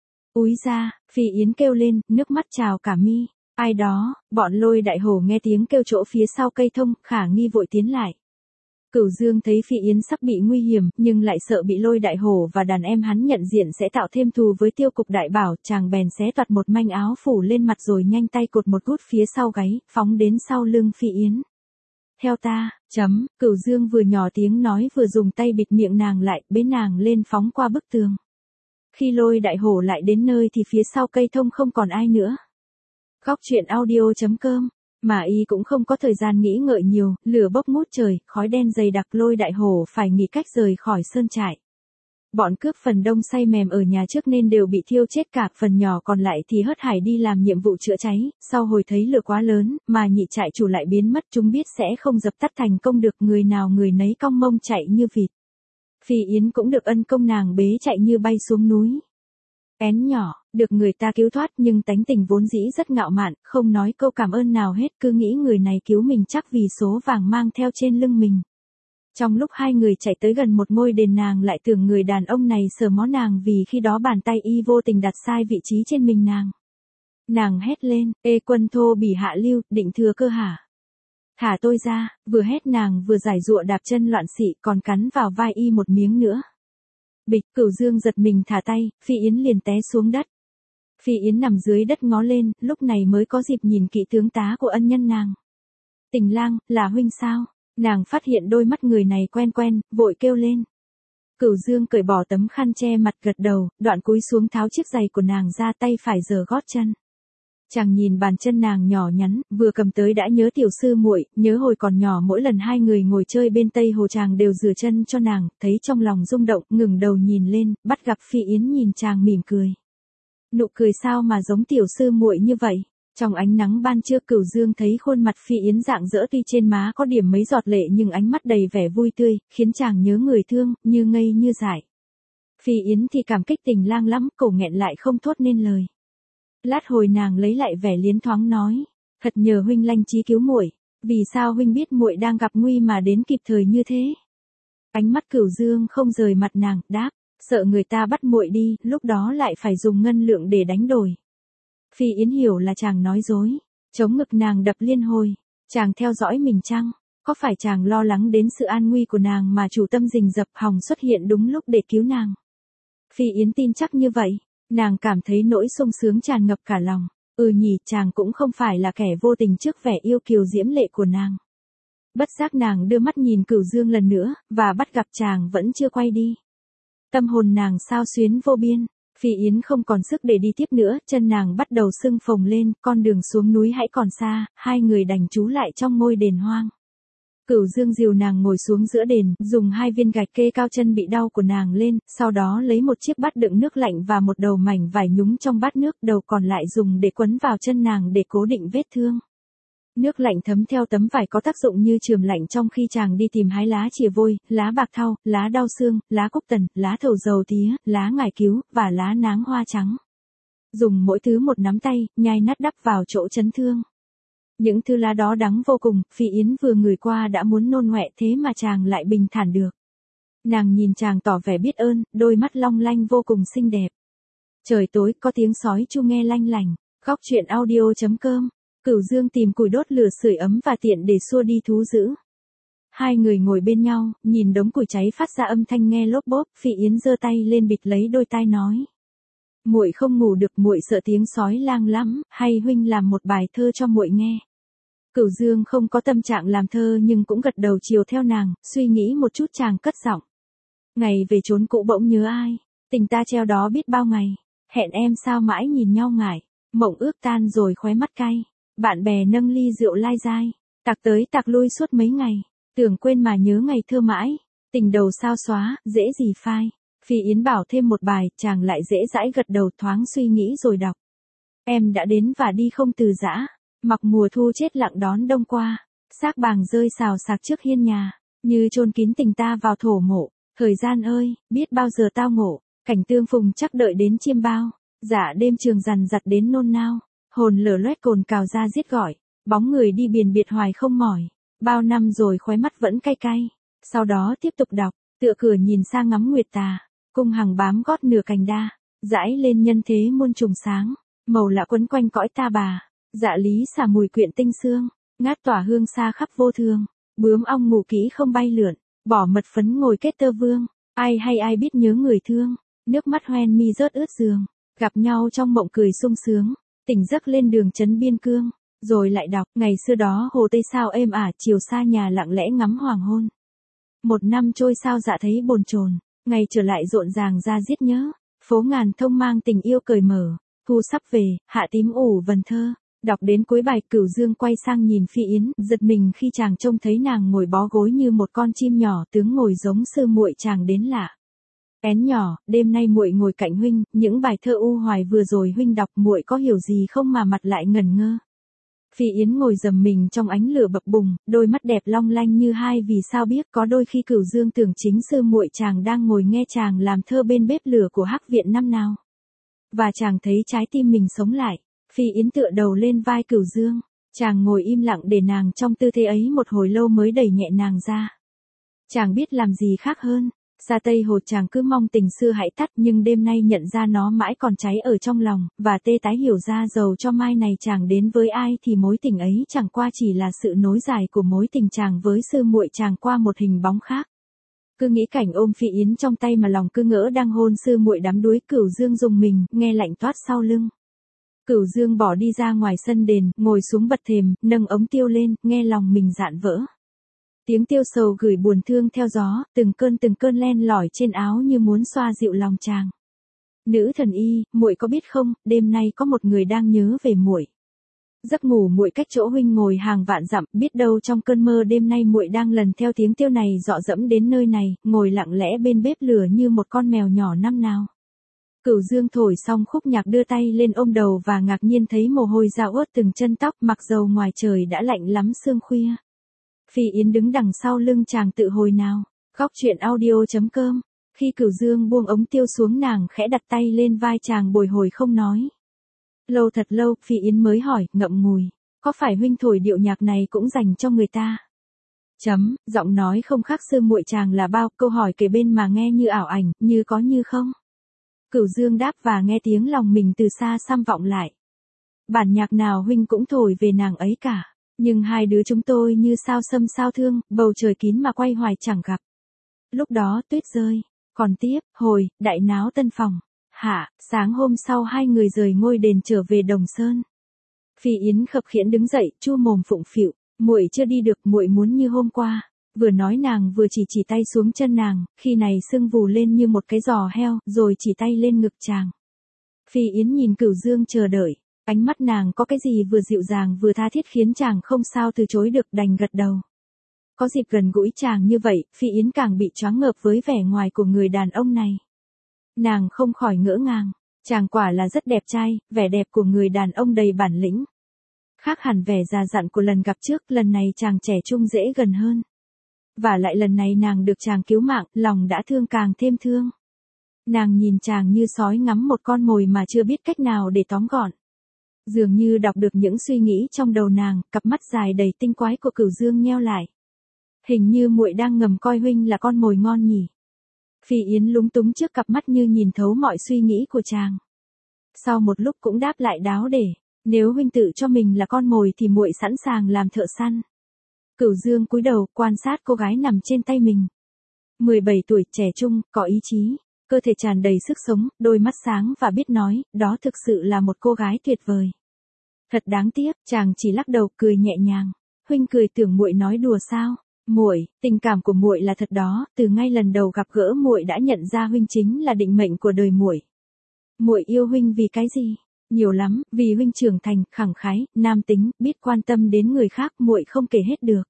Speaker 1: Úi ra, Phi Yến kêu lên, nước mắt trào cả mi. Ai đó, bọn Lôi Đại Hổ nghe tiếng kêu chỗ phía sau cây thông, khả nghi vội tiến lại. Cửu Dương thấy Phi Yến sắp bị nguy hiểm, nhưng lại sợ bị Lôi Đại Hổ và đàn em hắn nhận diện sẽ tạo thêm thù với Tiêu Cục đại bảo, chàng bèn xé toạc một manh áo phủ lên mặt rồi nhanh tay cột một gút phía sau gáy, phóng đến sau lưng Phi Yến. Theo ta, Cửu Dương vừa nhỏ tiếng nói vừa dùng tay bịt miệng nàng lại, bế nàng lên phóng qua bức tường. Khi Lôi Đại Hổ lại đến nơi thì phía sau cây thông không còn ai nữa. Góc truyện audio.com. Mà y cũng không có thời gian nghĩ ngợi nhiều, lửa bốc ngút trời, khói đen dày đặc, Lôi Đại Hổ phải nghĩ cách rời khỏi sơn trại. Bọn cướp phần đông say mềm ở nhà trước nên đều bị thiêu chết cả, phần nhỏ còn lại thì hớt hải đi làm nhiệm vụ chữa cháy, sau hồi thấy lửa quá lớn, mà nhị trại chủ lại biến mất, chúng biết sẽ không dập tắt thành công được, người nào người nấy cong mông chạy như vịt. Phi Yến cũng được ân công nàng bế chạy như bay xuống núi. Én nhỏ, được người ta cứu thoát nhưng tánh tình vốn dĩ rất ngạo mạn, không nói câu cảm ơn nào hết, cứ nghĩ người này cứu mình chắc vì số vàng mang theo trên lưng mình. Trong lúc hai người chạy tới gần một ngôi đền nàng lại tưởng người đàn ông này sờ mó nàng vì khi đó bàn tay y vô tình đặt sai vị trí trên mình nàng. Nàng hét lên, ê quân thô bỉ hạ lưu, định thừa cơ hả? Thả tôi ra, vừa hét nàng vừa giải giụa đạp chân loạn xị còn cắn vào vai y một miếng nữa. Bịch, Cửu Dương giật mình thả tay, Phi Yến liền té xuống đất. Phi Yến nằm dưới đất ngó lên, lúc này mới có dịp nhìn kỹ tướng tá của ân nhân nàng. Tình lang, là huynh sao? Nàng phát hiện đôi mắt người này quen quen, vội kêu lên. Cửu Dương cởi bỏ tấm khăn che mặt gật đầu, đoạn cúi xuống tháo chiếc giày của nàng ra, tay phải giở gót chân. Chàng nhìn bàn chân nàng nhỏ nhắn, vừa cầm tới đã nhớ tiểu sư muội, nhớ hồi còn nhỏ mỗi lần hai người ngồi chơi bên Tây Hồ chàng đều rửa chân cho nàng, thấy trong lòng rung động, ngừng đầu nhìn lên, bắt gặp Phi Yến nhìn chàng mỉm cười. Nụ cười sao mà giống tiểu sư muội như vậy? Trong ánh nắng ban trưa, Cửu Dương thấy khuôn mặt Phi Yến rạng rỡ, tuy trên má có điểm mấy giọt lệ nhưng ánh mắt đầy vẻ vui tươi, khiến chàng nhớ người thương, như ngây như dại. Phi Yến thì cảm kích tình lang lắm, cổ nghẹn lại không thốt nên lời. Lát hồi nàng lấy lại vẻ liến thoáng nói, thật nhờ huynh lanh trí cứu muội, vì sao huynh biết muội đang gặp nguy mà đến kịp thời như thế? Ánh mắt Cửu Dương không rời mặt nàng, đáp, sợ người ta bắt muội đi, lúc đó lại phải dùng ngân lượng để đánh đổi. Phi Yến hiểu là chàng nói dối, chống ngực nàng đập liên hồi, chàng theo dõi mình chăng? Có phải chàng lo lắng đến sự an nguy của nàng mà chủ tâm rình rập hòng xuất hiện đúng lúc để cứu nàng? Phi Yến tin chắc như vậy, nàng cảm thấy nỗi sung sướng tràn ngập cả lòng. Nhỉ, chàng cũng không phải là kẻ vô tình trước vẻ yêu kiều diễm lệ của nàng. Bất giác nàng đưa mắt nhìn Cửu Dương lần nữa, và bắt gặp chàng vẫn chưa quay đi. Tâm hồn nàng xao xuyến vô biên, Phi Yến không còn sức để đi tiếp nữa, chân nàng bắt đầu sưng phồng lên, con đường xuống núi hãy còn xa, hai người đành trú lại trong ngôi đền hoang. Cửu Dương dìu nàng ngồi xuống giữa đền, dùng 2 viên gạch kê cao chân bị đau của nàng lên, sau đó lấy một chiếc bát đựng nước lạnh và một đầu mảnh vải nhúng trong bát nước, đầu còn lại dùng để quấn vào chân nàng để cố định vết thương. Nước lạnh thấm theo tấm vải có tác dụng như chườm lạnh trong khi chàng đi tìm hái lá chìa vôi, lá bạc thau, lá đau xương, lá cúc tần, lá thầu dầu tía, lá ngải cứu, và lá náng hoa trắng. Dùng mỗi thứ một nắm tay, nhai nát đắp vào chỗ chấn thương. Những thứ lá đó đắng vô cùng, Phi Yến vừa ngửi qua đã muốn nôn ngoẹ, thế mà chàng lại bình thản được. Nàng nhìn chàng tỏ vẻ biết ơn, đôi mắt long lanh vô cùng xinh đẹp. Trời tối, có tiếng sói chu nghe lanh lành. Góc truyện audio.com. Cửu Dương tìm củi đốt lửa sưởi ấm và tiện để xua đi thú dữ. Hai người ngồi bên nhau, nhìn đống củi cháy phát ra âm thanh nghe lốp bốp, Phi Yến giơ tay lên bịt lấy đôi tai nói: "Muội không ngủ được, muội sợ tiếng sói lang lắm, hay huynh làm một bài thơ cho muội nghe?" Cửu Dương không có tâm trạng làm thơ nhưng cũng gật đầu chiều theo nàng, suy nghĩ một chút chàng cất giọng: "Ngày về chốn cũ bỗng nhớ ai, tình ta treo đó biết bao ngày, hẹn em sao mãi nhìn nhau ngại, mộng ước tan rồi khóe mắt cay, bạn bè nâng ly rượu lai dai, tạc tới tạc lui suốt mấy ngày, tưởng quên mà nhớ ngày thơ mãi, tình đầu sao xóa, dễ gì phai." Phi Yến bảo thêm một bài, chàng lại dễ dãi gật đầu, thoáng suy nghĩ rồi đọc: "Em đã đến và đi không từ giã, mặc mùa thu chết lặng đón đông qua, xác bàng rơi xào xạc trước hiên nhà, như chôn kín tình ta vào thổ mộ, thời gian ơi, biết bao giờ tao ngộ, cảnh tương phùng chắc đợi đến chiêm bao, dạ đêm trường dằn dặt đến nôn nao, hồn lở loét cồn cào ra giết gọi, bóng người đi biển biệt hoài không mỏi, bao năm rồi khóe mắt vẫn cay cay." Sau đó tiếp tục đọc: "Tựa cửa nhìn sang ngắm nguyệt tà, cung hằng bám gót nửa cành đa, dãi lên nhân thế muôn trùng sáng, màu lạ quấn quanh cõi ta bà, dạ lý xả mùi quyện tinh xương, ngát tỏa hương xa khắp vô thương, bướm ong ngủ kỹ không bay lượn, bỏ mật phấn ngồi kết tơ vương, ai hay ai biết nhớ người thương, nước mắt hoen mi rớt ướt giường, gặp nhau trong mộng cười sung sướng, tỉnh giấc lên đường trấn biên cương." Rồi lại đọc: "Ngày xưa đó hồ Tây sao êm ả, chiều xa nhà lặng lẽ ngắm hoàng hôn. Một năm trôi sao dạ thấy bồn chồn, ngày trở lại rộn ràng ra giết nhớ, phố ngàn thông mang tình yêu cởi mở, thu sắp về, hạ tím ủ vần thơ." Đọc đến cuối bài, Cửu Dương quay sang nhìn Phi Yến, giật mình khi chàng trông thấy nàng ngồi bó gối như một con chim nhỏ, tướng ngồi giống sư muội chàng đến lạ. "Én nhỏ, đêm nay muội ngồi cạnh huynh, những bài thơ u hoài vừa rồi huynh đọc muội có hiểu gì không mà mặt lại ngẩn ngơ?" Phi Yến ngồi dầm mình trong ánh lửa bập bùng, đôi mắt đẹp long lanh như hai vì sao biếc, có đôi khi Cửu Dương tưởng chính sư muội chàng đang ngồi nghe chàng làm thơ bên bếp lửa của Hắc viện năm nào. Và chàng thấy trái tim mình sống lại. Phi Yến tựa đầu lên vai Cửu Dương, chàng ngồi im lặng để nàng trong tư thế ấy một hồi lâu mới đẩy nhẹ nàng ra. Chàng biết làm gì khác hơn, xa Tây Hồ chàng cứ mong tình xưa hãy tắt, nhưng đêm nay nhận ra nó mãi còn cháy ở trong lòng, và tê tái hiểu ra dầu cho mai này chàng đến với ai thì mối tình ấy chẳng qua chỉ là sự nối dài của mối tình chàng với sư muội chàng qua một hình bóng khác. Cứ nghĩ cảnh ôm Phi Yến trong tay mà lòng cứ ngỡ đang hôn sư muội đắm đuối, Cửu Dương rùng mình, nghe lạnh toát sau lưng. Cửu Dương bỏ đi ra ngoài sân đền, ngồi xuống bậc thềm, nâng ống tiêu lên, nghe lòng mình dạn vỡ. Tiếng tiêu sầu gửi buồn thương theo gió, từng cơn len lỏi trên áo như muốn xoa dịu lòng chàng. "Nữ thần y, muội có biết không, đêm nay có một người đang nhớ về muội. Giấc ngủ muội cách chỗ huynh ngồi hàng vạn dặm, biết đâu trong cơn mơ đêm nay muội đang lần theo tiếng tiêu này dọ dẫm đến nơi này, ngồi lặng lẽ bên bếp lửa như một con mèo nhỏ năm nào." Cửu Dương thổi xong khúc nhạc đưa tay lên ôm đầu và ngạc nhiên thấy mồ hôi ra ướt từng chân tóc, mặc dầu ngoài trời đã lạnh lắm sương khuya. Phi Yến đứng đằng sau lưng chàng tự hồi nào. Góc truyện audio.com. Khi Cửu Dương buông ống tiêu xuống, nàng khẽ đặt tay lên vai chàng bồi hồi không nói. Lâu thật lâu, Phi Yến mới hỏi, ngậm ngùi. Có phải huynh thổi điệu nhạc này cũng dành cho người ta? Giọng nói không khác sư muội chàng là bao, câu hỏi kề bên mà nghe như ảo ảnh, như có như không. Cửu Dương đáp và nghe tiếng lòng mình từ xa xăm vọng lại. Bản nhạc nào huynh cũng thổi về nàng ấy cả. Nhưng hai đứa chúng tôi như sao xâm sao thương, bầu trời kín mà quay hoài chẳng gặp. Lúc đó tuyết rơi. Còn tiếp, hồi, đại náo tân phòng. Sáng hôm sau hai người rời ngôi đền trở về Đồng Sơn. Phi Yến khập khiễng đứng dậy, chu mồm phụng phịu, muội chưa đi được, muội muốn như hôm qua. Vừa nói nàng vừa chỉ tay xuống chân nàng, khi này sưng vù lên như một cái giò heo, rồi chỉ tay lên ngực chàng. Phi Yến nhìn Cửu Dương chờ đợi, ánh mắt nàng có cái gì vừa dịu dàng vừa tha thiết khiến chàng không sao từ chối được, đành gật đầu. Có dịp gần gũi chàng như vậy, Phi Yến càng bị choáng ngợp với vẻ ngoài của người đàn ông này. Nàng không khỏi ngỡ ngàng, chàng quả là rất đẹp trai, vẻ đẹp của người đàn ông đầy bản lĩnh. Khác hẳn vẻ già dặn của lần gặp trước, lần này chàng trẻ trung dễ gần hơn. Và lại lần này nàng được chàng cứu mạng, lòng đã thương càng thêm thương. Nàng nhìn chàng như sói ngắm một con mồi mà chưa biết cách nào để tóm gọn. Dường như đọc được những suy nghĩ trong đầu nàng, cặp mắt dài đầy tinh quái của Cửu Dương nheo lại. Hình như muội đang ngầm coi huynh là con mồi ngon nhỉ. Phi Yến lúng túng trước cặp mắt như nhìn thấu mọi suy nghĩ của chàng. Sau một lúc cũng đáp lại đáo để, nếu huynh tự cho mình là con mồi thì muội sẵn sàng làm thợ săn. Cửu Dương cúi đầu quan sát cô gái nằm trên tay mình. 17 tuổi, trẻ trung, có ý chí, cơ thể tràn đầy sức sống, đôi mắt sáng và biết nói, đó thực sự là một cô gái tuyệt vời. Thật đáng tiếc, chàng chỉ lắc đầu cười nhẹ nhàng. Huynh cười tưởng muội nói đùa sao? Muội, tình cảm của muội là thật đó, từ ngay lần đầu gặp gỡ muội đã nhận ra huynh chính là định mệnh của đời muội. Muội yêu huynh vì cái gì? Nhiều lắm, vì huynh trưởng thành, khẳng khái, nam tính, biết quan tâm đến người khác, muội không kể hết được.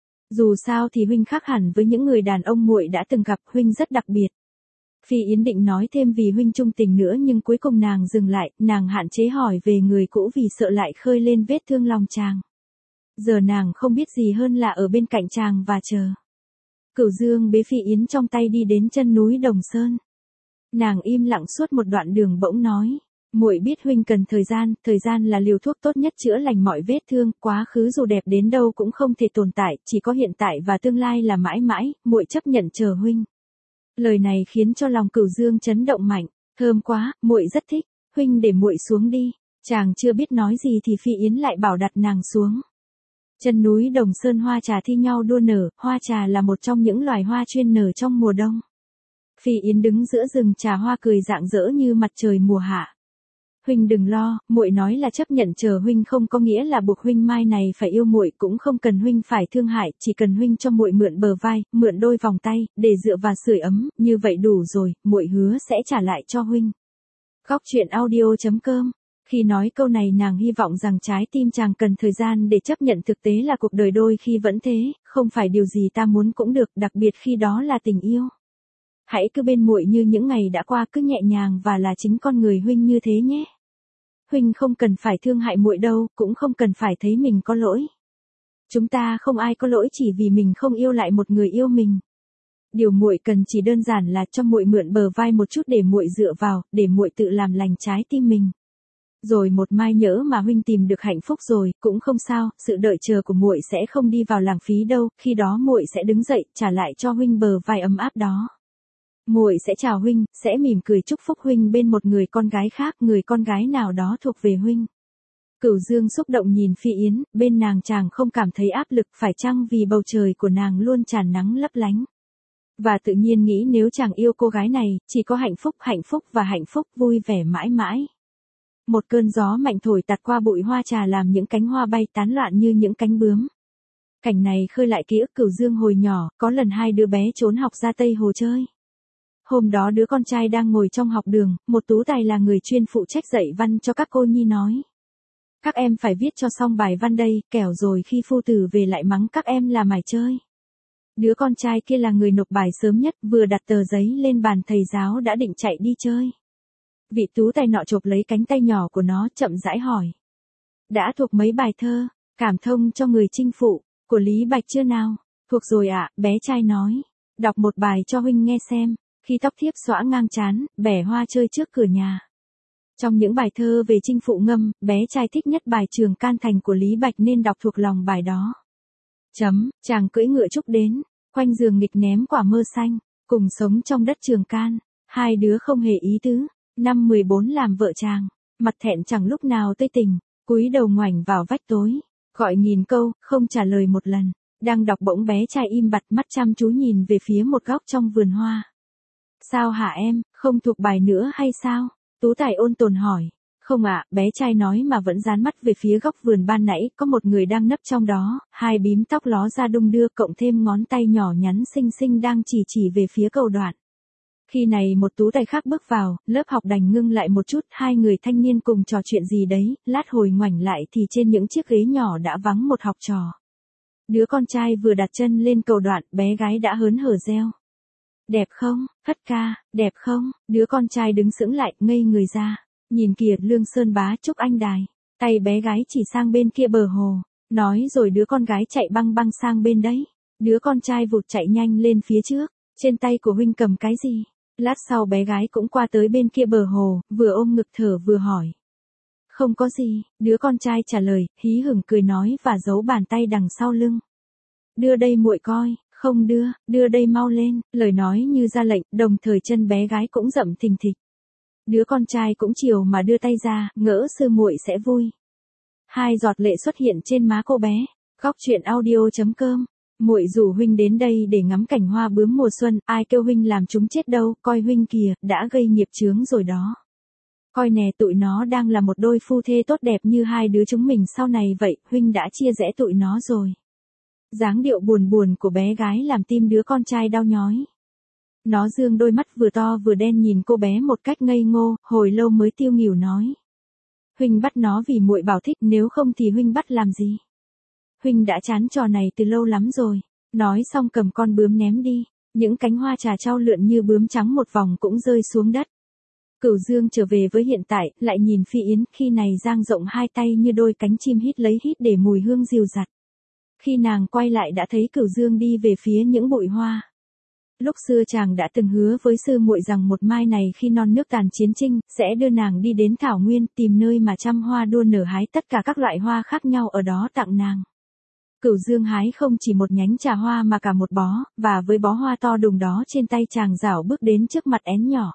Speaker 1: Dù sao thì huynh khác hẳn với những người đàn ông muội đã từng gặp, huynh rất đặc biệt. Phi Yến định nói thêm vì huynh trung tình nữa nhưng cuối cùng nàng dừng lại, nàng hạn chế hỏi về người cũ vì sợ lại khơi lên vết thương lòng chàng. Giờ nàng không biết gì hơn là ở bên cạnh chàng và chờ. Cửu Dương bế Phi Yến trong tay đi đến chân núi Đồng Sơn. Nàng im lặng suốt một đoạn đường bỗng nói, muội biết huynh cần thời gian là liều thuốc tốt nhất chữa lành mọi vết thương, quá khứ dù đẹp đến đâu cũng không thể tồn tại, chỉ có hiện tại và tương lai là mãi mãi, muội chấp nhận chờ huynh. Lời này khiến cho lòng Cửu Dương chấn động mạnh, thơm quá, muội rất thích, huynh để muội xuống đi. Chàng chưa biết nói gì thì Phi Yến lại bảo đặt nàng xuống. Chân núi Đồng Sơn hoa trà thi nhau đua nở, hoa trà là một trong những loài hoa chuyên nở trong mùa đông. Phi Yến đứng giữa rừng trà hoa cười rạng rỡ như mặt trời mùa hạ. Huynh đừng lo, muội nói là chấp nhận chờ huynh không có nghĩa là buộc huynh mai này phải yêu muội, cũng không cần huynh phải thương hại, chỉ cần huynh cho muội mượn bờ vai, mượn đôi vòng tay, để dựa và sưởi ấm, như vậy đủ rồi, muội hứa sẽ trả lại cho huynh. Góc truyện audio.com. Khi nói câu này nàng hy vọng rằng trái tim chàng cần thời gian để chấp nhận thực tế là cuộc đời đôi khi vẫn thế, không phải điều gì ta muốn cũng được, đặc biệt khi đó là tình yêu. Hãy cứ bên muội như những ngày đã qua, cứ nhẹ nhàng và là chính con người huynh như thế nhé. Huynh không cần phải thương hại muội đâu, cũng không cần phải thấy mình có lỗi. Chúng ta không ai có lỗi chỉ vì mình không yêu lại một người yêu mình. Điều muội cần chỉ đơn giản là cho muội mượn bờ vai một chút để muội dựa vào, để muội tự làm lành trái tim mình. Rồi một mai nhỡ mà huynh tìm được hạnh phúc rồi, cũng không sao, sự đợi chờ của muội sẽ không đi vào lãng phí đâu, khi đó muội sẽ đứng dậy, trả lại cho huynh bờ vai ấm áp đó. Muội sẽ chào huynh, sẽ mỉm cười chúc phúc huynh bên một người con gái khác, người con gái nào đó thuộc về huynh. Cửu Dương xúc động nhìn Phi Yến, bên nàng chàng không cảm thấy áp lực, phải chăng vì bầu trời của nàng luôn tràn nắng lấp lánh. Và tự nhiên nghĩ nếu chàng yêu cô gái này, chỉ có hạnh phúc và hạnh phúc vui vẻ mãi mãi. Một cơn gió mạnh thổi tạt qua bụi hoa trà làm những cánh hoa bay tán loạn như những cánh bướm. Cảnh này khơi lại ký ức Cửu Dương hồi nhỏ, có lần hai đứa bé trốn học ra Tây Hồ chơi. Hôm đó đứa con trai đang ngồi trong học đường, một tú tài là người chuyên phụ trách dạy văn cho các cô nhi nói. Các em phải viết cho xong bài văn đây, kẻo rồi khi phu tử về lại mắng các em là mải chơi. Đứa con trai kia là người nộp bài sớm nhất, vừa đặt tờ giấy lên bàn thầy giáo đã định chạy đi chơi. Vị tú tài nọ chộp lấy cánh tay nhỏ của nó, chậm rãi hỏi. Đã thuộc mấy bài thơ, cảm thông cho người chinh phụ, của Lý Bạch chưa nào? Thuộc rồi ạ, bé trai nói. Đọc một bài cho huynh nghe xem. Khi tóc thiếp xõa ngang trán, bẻ hoa chơi trước cửa nhà. Trong những bài thơ về chinh phụ ngâm, bé trai thích nhất bài Trường Can Thành của Lý Bạch nên đọc thuộc lòng bài đó. Chàng cưỡi ngựa trúc đến, quanh giường nghịch ném quả mơ xanh, cùng sống trong đất Trường Can, hai đứa không hề ý tứ, năm 14 làm vợ chàng, mặt thẹn chẳng lúc nào tươi tình, cúi đầu ngoảnh vào vách tối, gọi nghìn câu, không trả lời một lần, đang đọc bỗng bé trai im bặt mắt chăm chú nhìn về phía một góc trong vườn hoa. Sao hả em, không thuộc bài nữa hay sao? Tú Tài ôn tồn hỏi. Không ạ, bé trai nói mà vẫn dán mắt về phía góc vườn ban nãy, có một người đang nấp trong đó, hai bím tóc ló ra đung đưa cộng thêm ngón tay nhỏ nhắn xinh xinh đang chỉ về phía cầu đoạn. Khi này một Tú Tài khác bước vào, lớp học đành ngưng lại một chút, hai người thanh niên cùng trò chuyện gì đấy, lát hồi ngoảnh lại thì trên những chiếc ghế nhỏ đã vắng một học trò. Đứa con trai vừa đặt chân lên cầu đoạn, bé gái đã hớn hở reo. Đẹp không, Phất ca, đẹp không? Đứa con trai đứng sững lại, ngây người ra. Nhìn kìa, Lương Sơn Bá chúc anh đài. Tay bé gái chỉ sang bên kia bờ hồ. Nói rồi đứa con gái chạy băng băng sang bên đấy. Đứa con trai vụt chạy nhanh lên phía trước. Trên tay của huynh cầm cái gì? Lát sau bé gái cũng qua tới bên kia bờ hồ, vừa ôm ngực thở vừa hỏi. Không có gì, đứa con trai trả lời, hí hửng cười nói và giấu bàn tay đằng sau lưng. Đưa đây muội coi. Không đưa đây mau lên, lời nói như ra lệnh, đồng thời chân bé gái cũng rậm thình thịch. Đứa con trai cũng chiều mà đưa tay ra, ngỡ sư muội sẽ vui. Hai giọt lệ xuất hiện trên má cô bé. Góc truyện audio.com. Muội rủ huynh đến đây để ngắm cảnh hoa bướm mùa xuân, ai kêu huynh làm chúng chết đâu, coi huynh kìa, đã gây nghiệp chướng rồi đó. Coi nè, tụi nó đang là một đôi phu thê tốt đẹp như hai đứa chúng mình sau này vậy, huynh đã chia rẽ tụi nó rồi. Dáng điệu buồn buồn của bé gái làm tim đứa con trai đau nhói. Nó dương đôi mắt vừa to vừa đen nhìn cô bé một cách ngây ngô, hồi lâu mới tiêu nghỉu nói. Huynh bắt nó vì muội bảo thích, nếu không thì huynh bắt làm gì? Huynh đã chán trò này từ lâu lắm rồi. Nói xong cầm con bướm ném đi, những cánh hoa trà trao lượn như bướm trắng một vòng cũng rơi xuống đất. Cửu Dương trở về với hiện tại, lại nhìn Phi Yến, khi này dang rộng hai tay như đôi cánh chim hít lấy hít để mùi hương dịu dặt. Khi nàng quay lại đã thấy Cửu Dương đi về phía những bụi hoa. Lúc xưa chàng đã từng hứa với sư muội rằng một mai này khi non nước tàn chiến chinh, sẽ đưa nàng đi đến thảo nguyên, tìm nơi mà trăm hoa đua nở hái tất cả các loại hoa khác nhau ở đó tặng nàng. Cửu Dương hái không chỉ một nhánh trà hoa mà cả một bó, và với bó hoa to đùng đó trên tay chàng rảo bước đến trước mặt én nhỏ.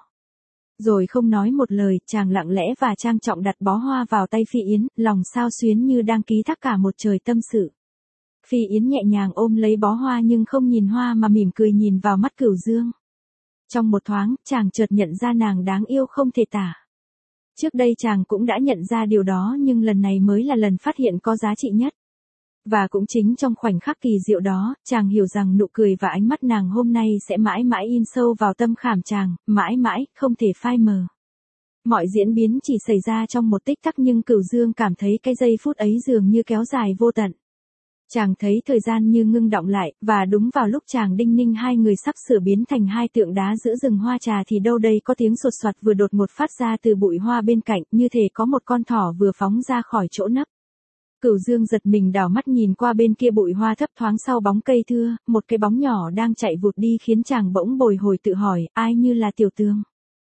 Speaker 1: Rồi không nói một lời, chàng lặng lẽ và trang trọng đặt bó hoa vào tay Phi Yến, lòng xao xuyến như đang ký thác cả một trời tâm sự. Phi Yến nhẹ nhàng ôm lấy bó hoa nhưng không nhìn hoa mà mỉm cười nhìn vào mắt Cửu Dương. Trong một thoáng, chàng chợt nhận ra nàng đáng yêu không thể tả. Trước đây chàng cũng đã nhận ra điều đó nhưng lần này mới là lần phát hiện có giá trị nhất. Và cũng chính trong khoảnh khắc kỳ diệu đó, chàng hiểu rằng nụ cười và ánh mắt nàng hôm nay sẽ mãi mãi in sâu vào tâm khảm chàng, mãi mãi, không thể phai mờ. Mọi diễn biến chỉ xảy ra trong một tích tắc nhưng Cửu Dương cảm thấy cái giây phút ấy dường như kéo dài vô tận. Chàng thấy thời gian như ngưng đọng lại, và đúng vào lúc chàng đinh ninh hai người sắp sửa biến thành hai tượng đá giữa rừng hoa trà thì đâu đây có tiếng sột soạt vừa đột ngột phát ra từ bụi hoa bên cạnh, như thể có một con thỏ vừa phóng ra khỏi chỗ nấp. Cửu Dương giật mình đảo mắt nhìn qua bên kia bụi hoa thấp thoáng sau bóng cây thưa, một cái bóng nhỏ đang chạy vụt đi khiến chàng bỗng bồi hồi tự hỏi, ai như là Tiểu Tường.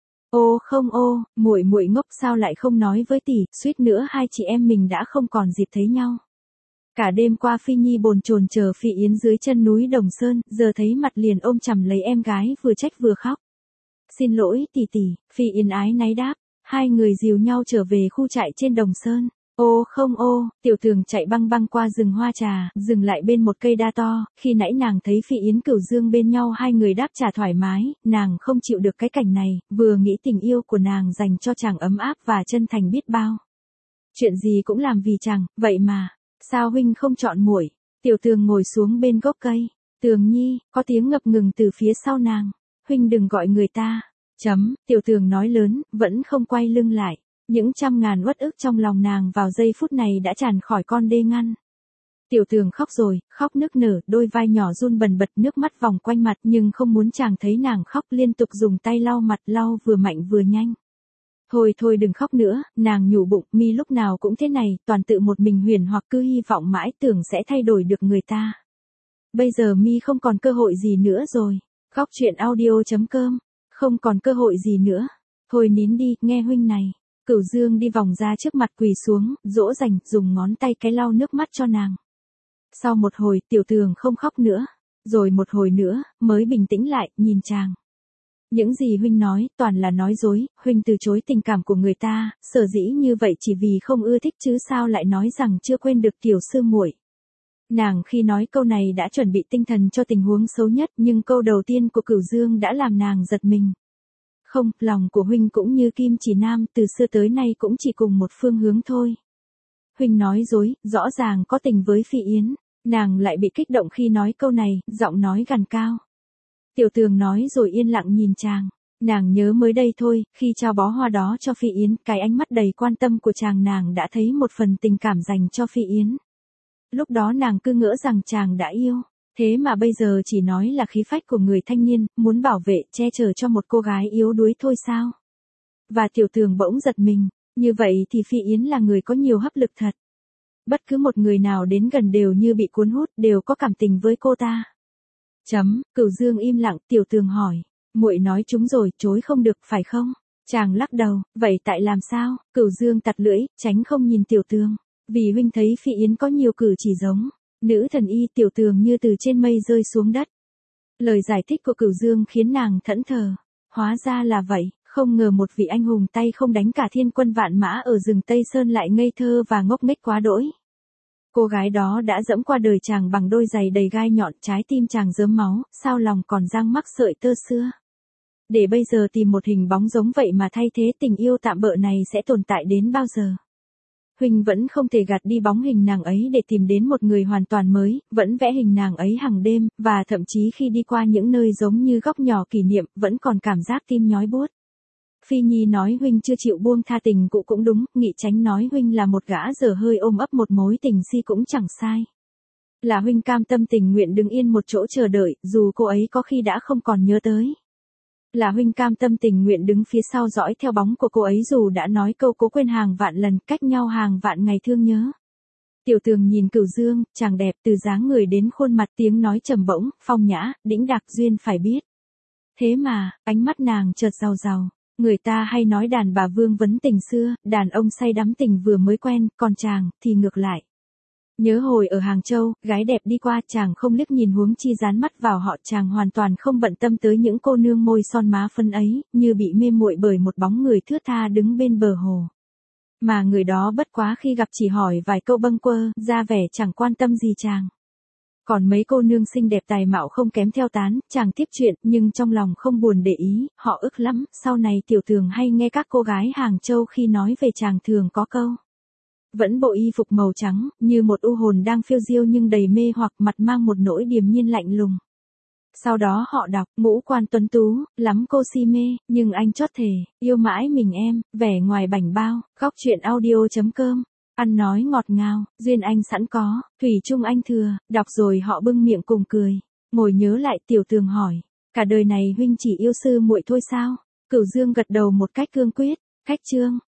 Speaker 1: Ô không ô, muội muội ngốc sao lại không nói với tỷ, suýt nữa hai chị em mình đã không còn dịp thấy nhau. Cả đêm qua Phi Nhi bồn chồn chờ Phi Yến dưới chân núi Đồng Sơn, giờ thấy mặt liền ôm chầm lấy em gái vừa trách vừa khóc. Xin lỗi tỷ tỷ, Phi Yến ái náy đáp, hai người dìu nhau trở về khu trại trên Đồng Sơn. Ô không ô, Tiểu Tường chạy băng băng qua rừng hoa trà, dừng lại bên một cây đa to, khi nãy nàng thấy Phi Yến Cửu Dương bên nhau hai người đáp trả thoải mái, nàng không chịu được cái cảnh này, vừa nghĩ tình yêu của nàng dành cho chàng ấm áp và chân thành biết bao. Chuyện gì cũng làm vì chàng, vậy mà, sao huynh không chọn muội? Tiểu Tường ngồi xuống bên gốc cây, Tường Nhi, có tiếng ngập ngừng từ phía sau nàng, huynh đừng gọi người ta, Tiểu Tường nói lớn, vẫn không quay lưng lại. Những trăm ngàn uất ức trong lòng nàng vào giây phút này đã tràn khỏi con đê ngăn. Tiểu Tường khóc rồi, khóc nức nở, đôi vai nhỏ run bần bật nước mắt vòng quanh mặt nhưng không muốn chàng thấy nàng khóc liên tục dùng tay lau mặt lau vừa mạnh vừa nhanh. Thôi đừng khóc nữa, nàng nhủ bụng, mi lúc nào cũng thế này, toàn tự một mình huyền hoặc cứ hy vọng mãi tưởng sẽ thay đổi được người ta. Bây giờ mi không còn cơ hội gì nữa rồi. Góc truyện audio.com, không còn cơ hội gì nữa. Thôi nín đi, nghe huynh này. Cửu Dương đi vòng ra trước mặt quỳ xuống, dỗ dành, dùng ngón tay cái lau nước mắt cho nàng. Sau một hồi, Tiểu Tường không khóc nữa. Rồi một hồi nữa, mới bình tĩnh lại, nhìn chàng. Những gì huynh nói, toàn là nói dối, huynh từ chối tình cảm của người ta, sở dĩ như vậy chỉ vì không ưa thích chứ sao lại nói rằng chưa quên được tiểu sư muội. Nàng khi nói câu này đã chuẩn bị tinh thần cho tình huống xấu nhất, nhưng câu đầu tiên của Cửu Dương đã làm nàng giật mình. Không, lòng của huynh cũng như Kim Chỉ Nam, từ xưa tới nay cũng chỉ cùng một phương hướng thôi. Huynh nói dối, rõ ràng có tình với Phi Yến. Nàng lại bị kích động khi nói câu này, giọng nói gằn cao. Tiểu Tường nói rồi yên lặng nhìn chàng. Nàng nhớ mới đây thôi, khi trao bó hoa đó cho Phi Yến, cái ánh mắt đầy quan tâm của chàng nàng đã thấy một phần tình cảm dành cho Phi Yến. Lúc đó nàng cứ ngỡ rằng chàng đã yêu. Thế mà bây giờ chỉ nói là khí phách của người thanh niên, muốn bảo vệ, che chở cho một cô gái yếu đuối thôi sao? Và Tiểu Tường bỗng giật mình, như vậy thì Phi Yến là người có nhiều hấp lực thật. Bất cứ một người nào đến gần đều như bị cuốn hút, đều có cảm tình với cô ta. Cửu Dương im lặng, Tiểu Tường hỏi, muội nói chúng rồi, chối không được, phải không? Chàng lắc đầu, vậy tại làm sao? Cửu Dương tặc lưỡi, tránh không nhìn Tiểu Tường. Vì huynh thấy Phi Yến có nhiều cử chỉ giống nữ thần y. Tiểu Tường như từ trên mây rơi xuống đất. Lời giải thích của Cửu Dương khiến nàng thẫn thờ. Hóa ra là vậy, không ngờ một vị anh hùng tay không đánh cả thiên quân vạn mã ở rừng Tây Sơn lại ngây thơ và ngốc nghếch quá đỗi. Cô gái đó đã dẫm qua đời chàng bằng đôi giày đầy gai nhọn, trái tim chàng rớm máu, sao lòng còn giăng mắc sợi tơ xưa. Để bây giờ tìm một hình bóng giống vậy mà thay thế tình yêu tạm bợ này sẽ tồn tại đến bao giờ? Huynh vẫn không thể gạt đi bóng hình nàng ấy để tìm đến một người hoàn toàn mới, vẫn vẽ hình nàng ấy hàng đêm, và thậm chí khi đi qua những nơi giống như góc nhỏ kỷ niệm, vẫn còn cảm giác tim nhói buốt. Phi Nhi nói huynh chưa chịu buông tha tình cũ cũng đúng, Nghị Chánh nói huynh là một gã dở hơi ôm ấp một mối tình si cũng chẳng sai. Là huynh cam tâm tình nguyện đứng yên một chỗ chờ đợi, dù cô ấy có khi đã không còn nhớ tới. Là huynh cam tâm tình nguyện đứng phía sau dõi theo bóng của cô ấy dù đã nói câu cố quên hàng vạn lần, cách nhau hàng vạn ngày thương nhớ. Tiểu Tường nhìn Cửu Dương, chàng đẹp từ dáng người đến khuôn mặt, tiếng nói trầm bổng, phong nhã, đĩnh đạc duyên phải biết. Thế mà, ánh mắt nàng chợt giàu giàu. Người ta hay nói đàn bà vương vấn tình xưa, đàn ông say đắm tình vừa mới quen, còn chàng thì ngược lại. Nhớ hồi ở Hàng Châu, gái đẹp đi qua, chàng không liếc nhìn huống chi dán mắt vào họ, chàng hoàn toàn không bận tâm tới những cô nương môi son má phân ấy, như bị mê muội bởi một bóng người thướt tha đứng bên bờ hồ. Mà người đó bất quá khi gặp chỉ hỏi vài câu bâng quơ, ra vẻ chẳng quan tâm gì chàng. Còn mấy cô nương xinh đẹp tài mạo không kém theo tán, chàng tiếp chuyện, nhưng trong lòng không buồn để ý, họ ức lắm. Sau này Tiểu Tường hay nghe các cô gái Hàng Châu khi nói về chàng thường có câu. Vẫn bộ y phục màu trắng, như một u hồn đang phiêu diêu nhưng đầy mê hoặc, mặt mang một nỗi điềm nhiên lạnh lùng. Sau đó họ đọc, ngũ quan tuấn tú, lắm cô si mê, nhưng anh chót thề, yêu mãi mình em, vẻ ngoài bảnh bao. Góc truyện audio.com. Ăn nói ngọt ngào, duyên anh sẵn có, thủy chung anh thừa, đọc rồi họ bưng miệng cùng cười. Ngồi nhớ lại, Tiểu Tường hỏi, cả đời này huynh chỉ yêu sư muội thôi sao? Cửu Dương gật đầu một cách cương quyết. Khách chương.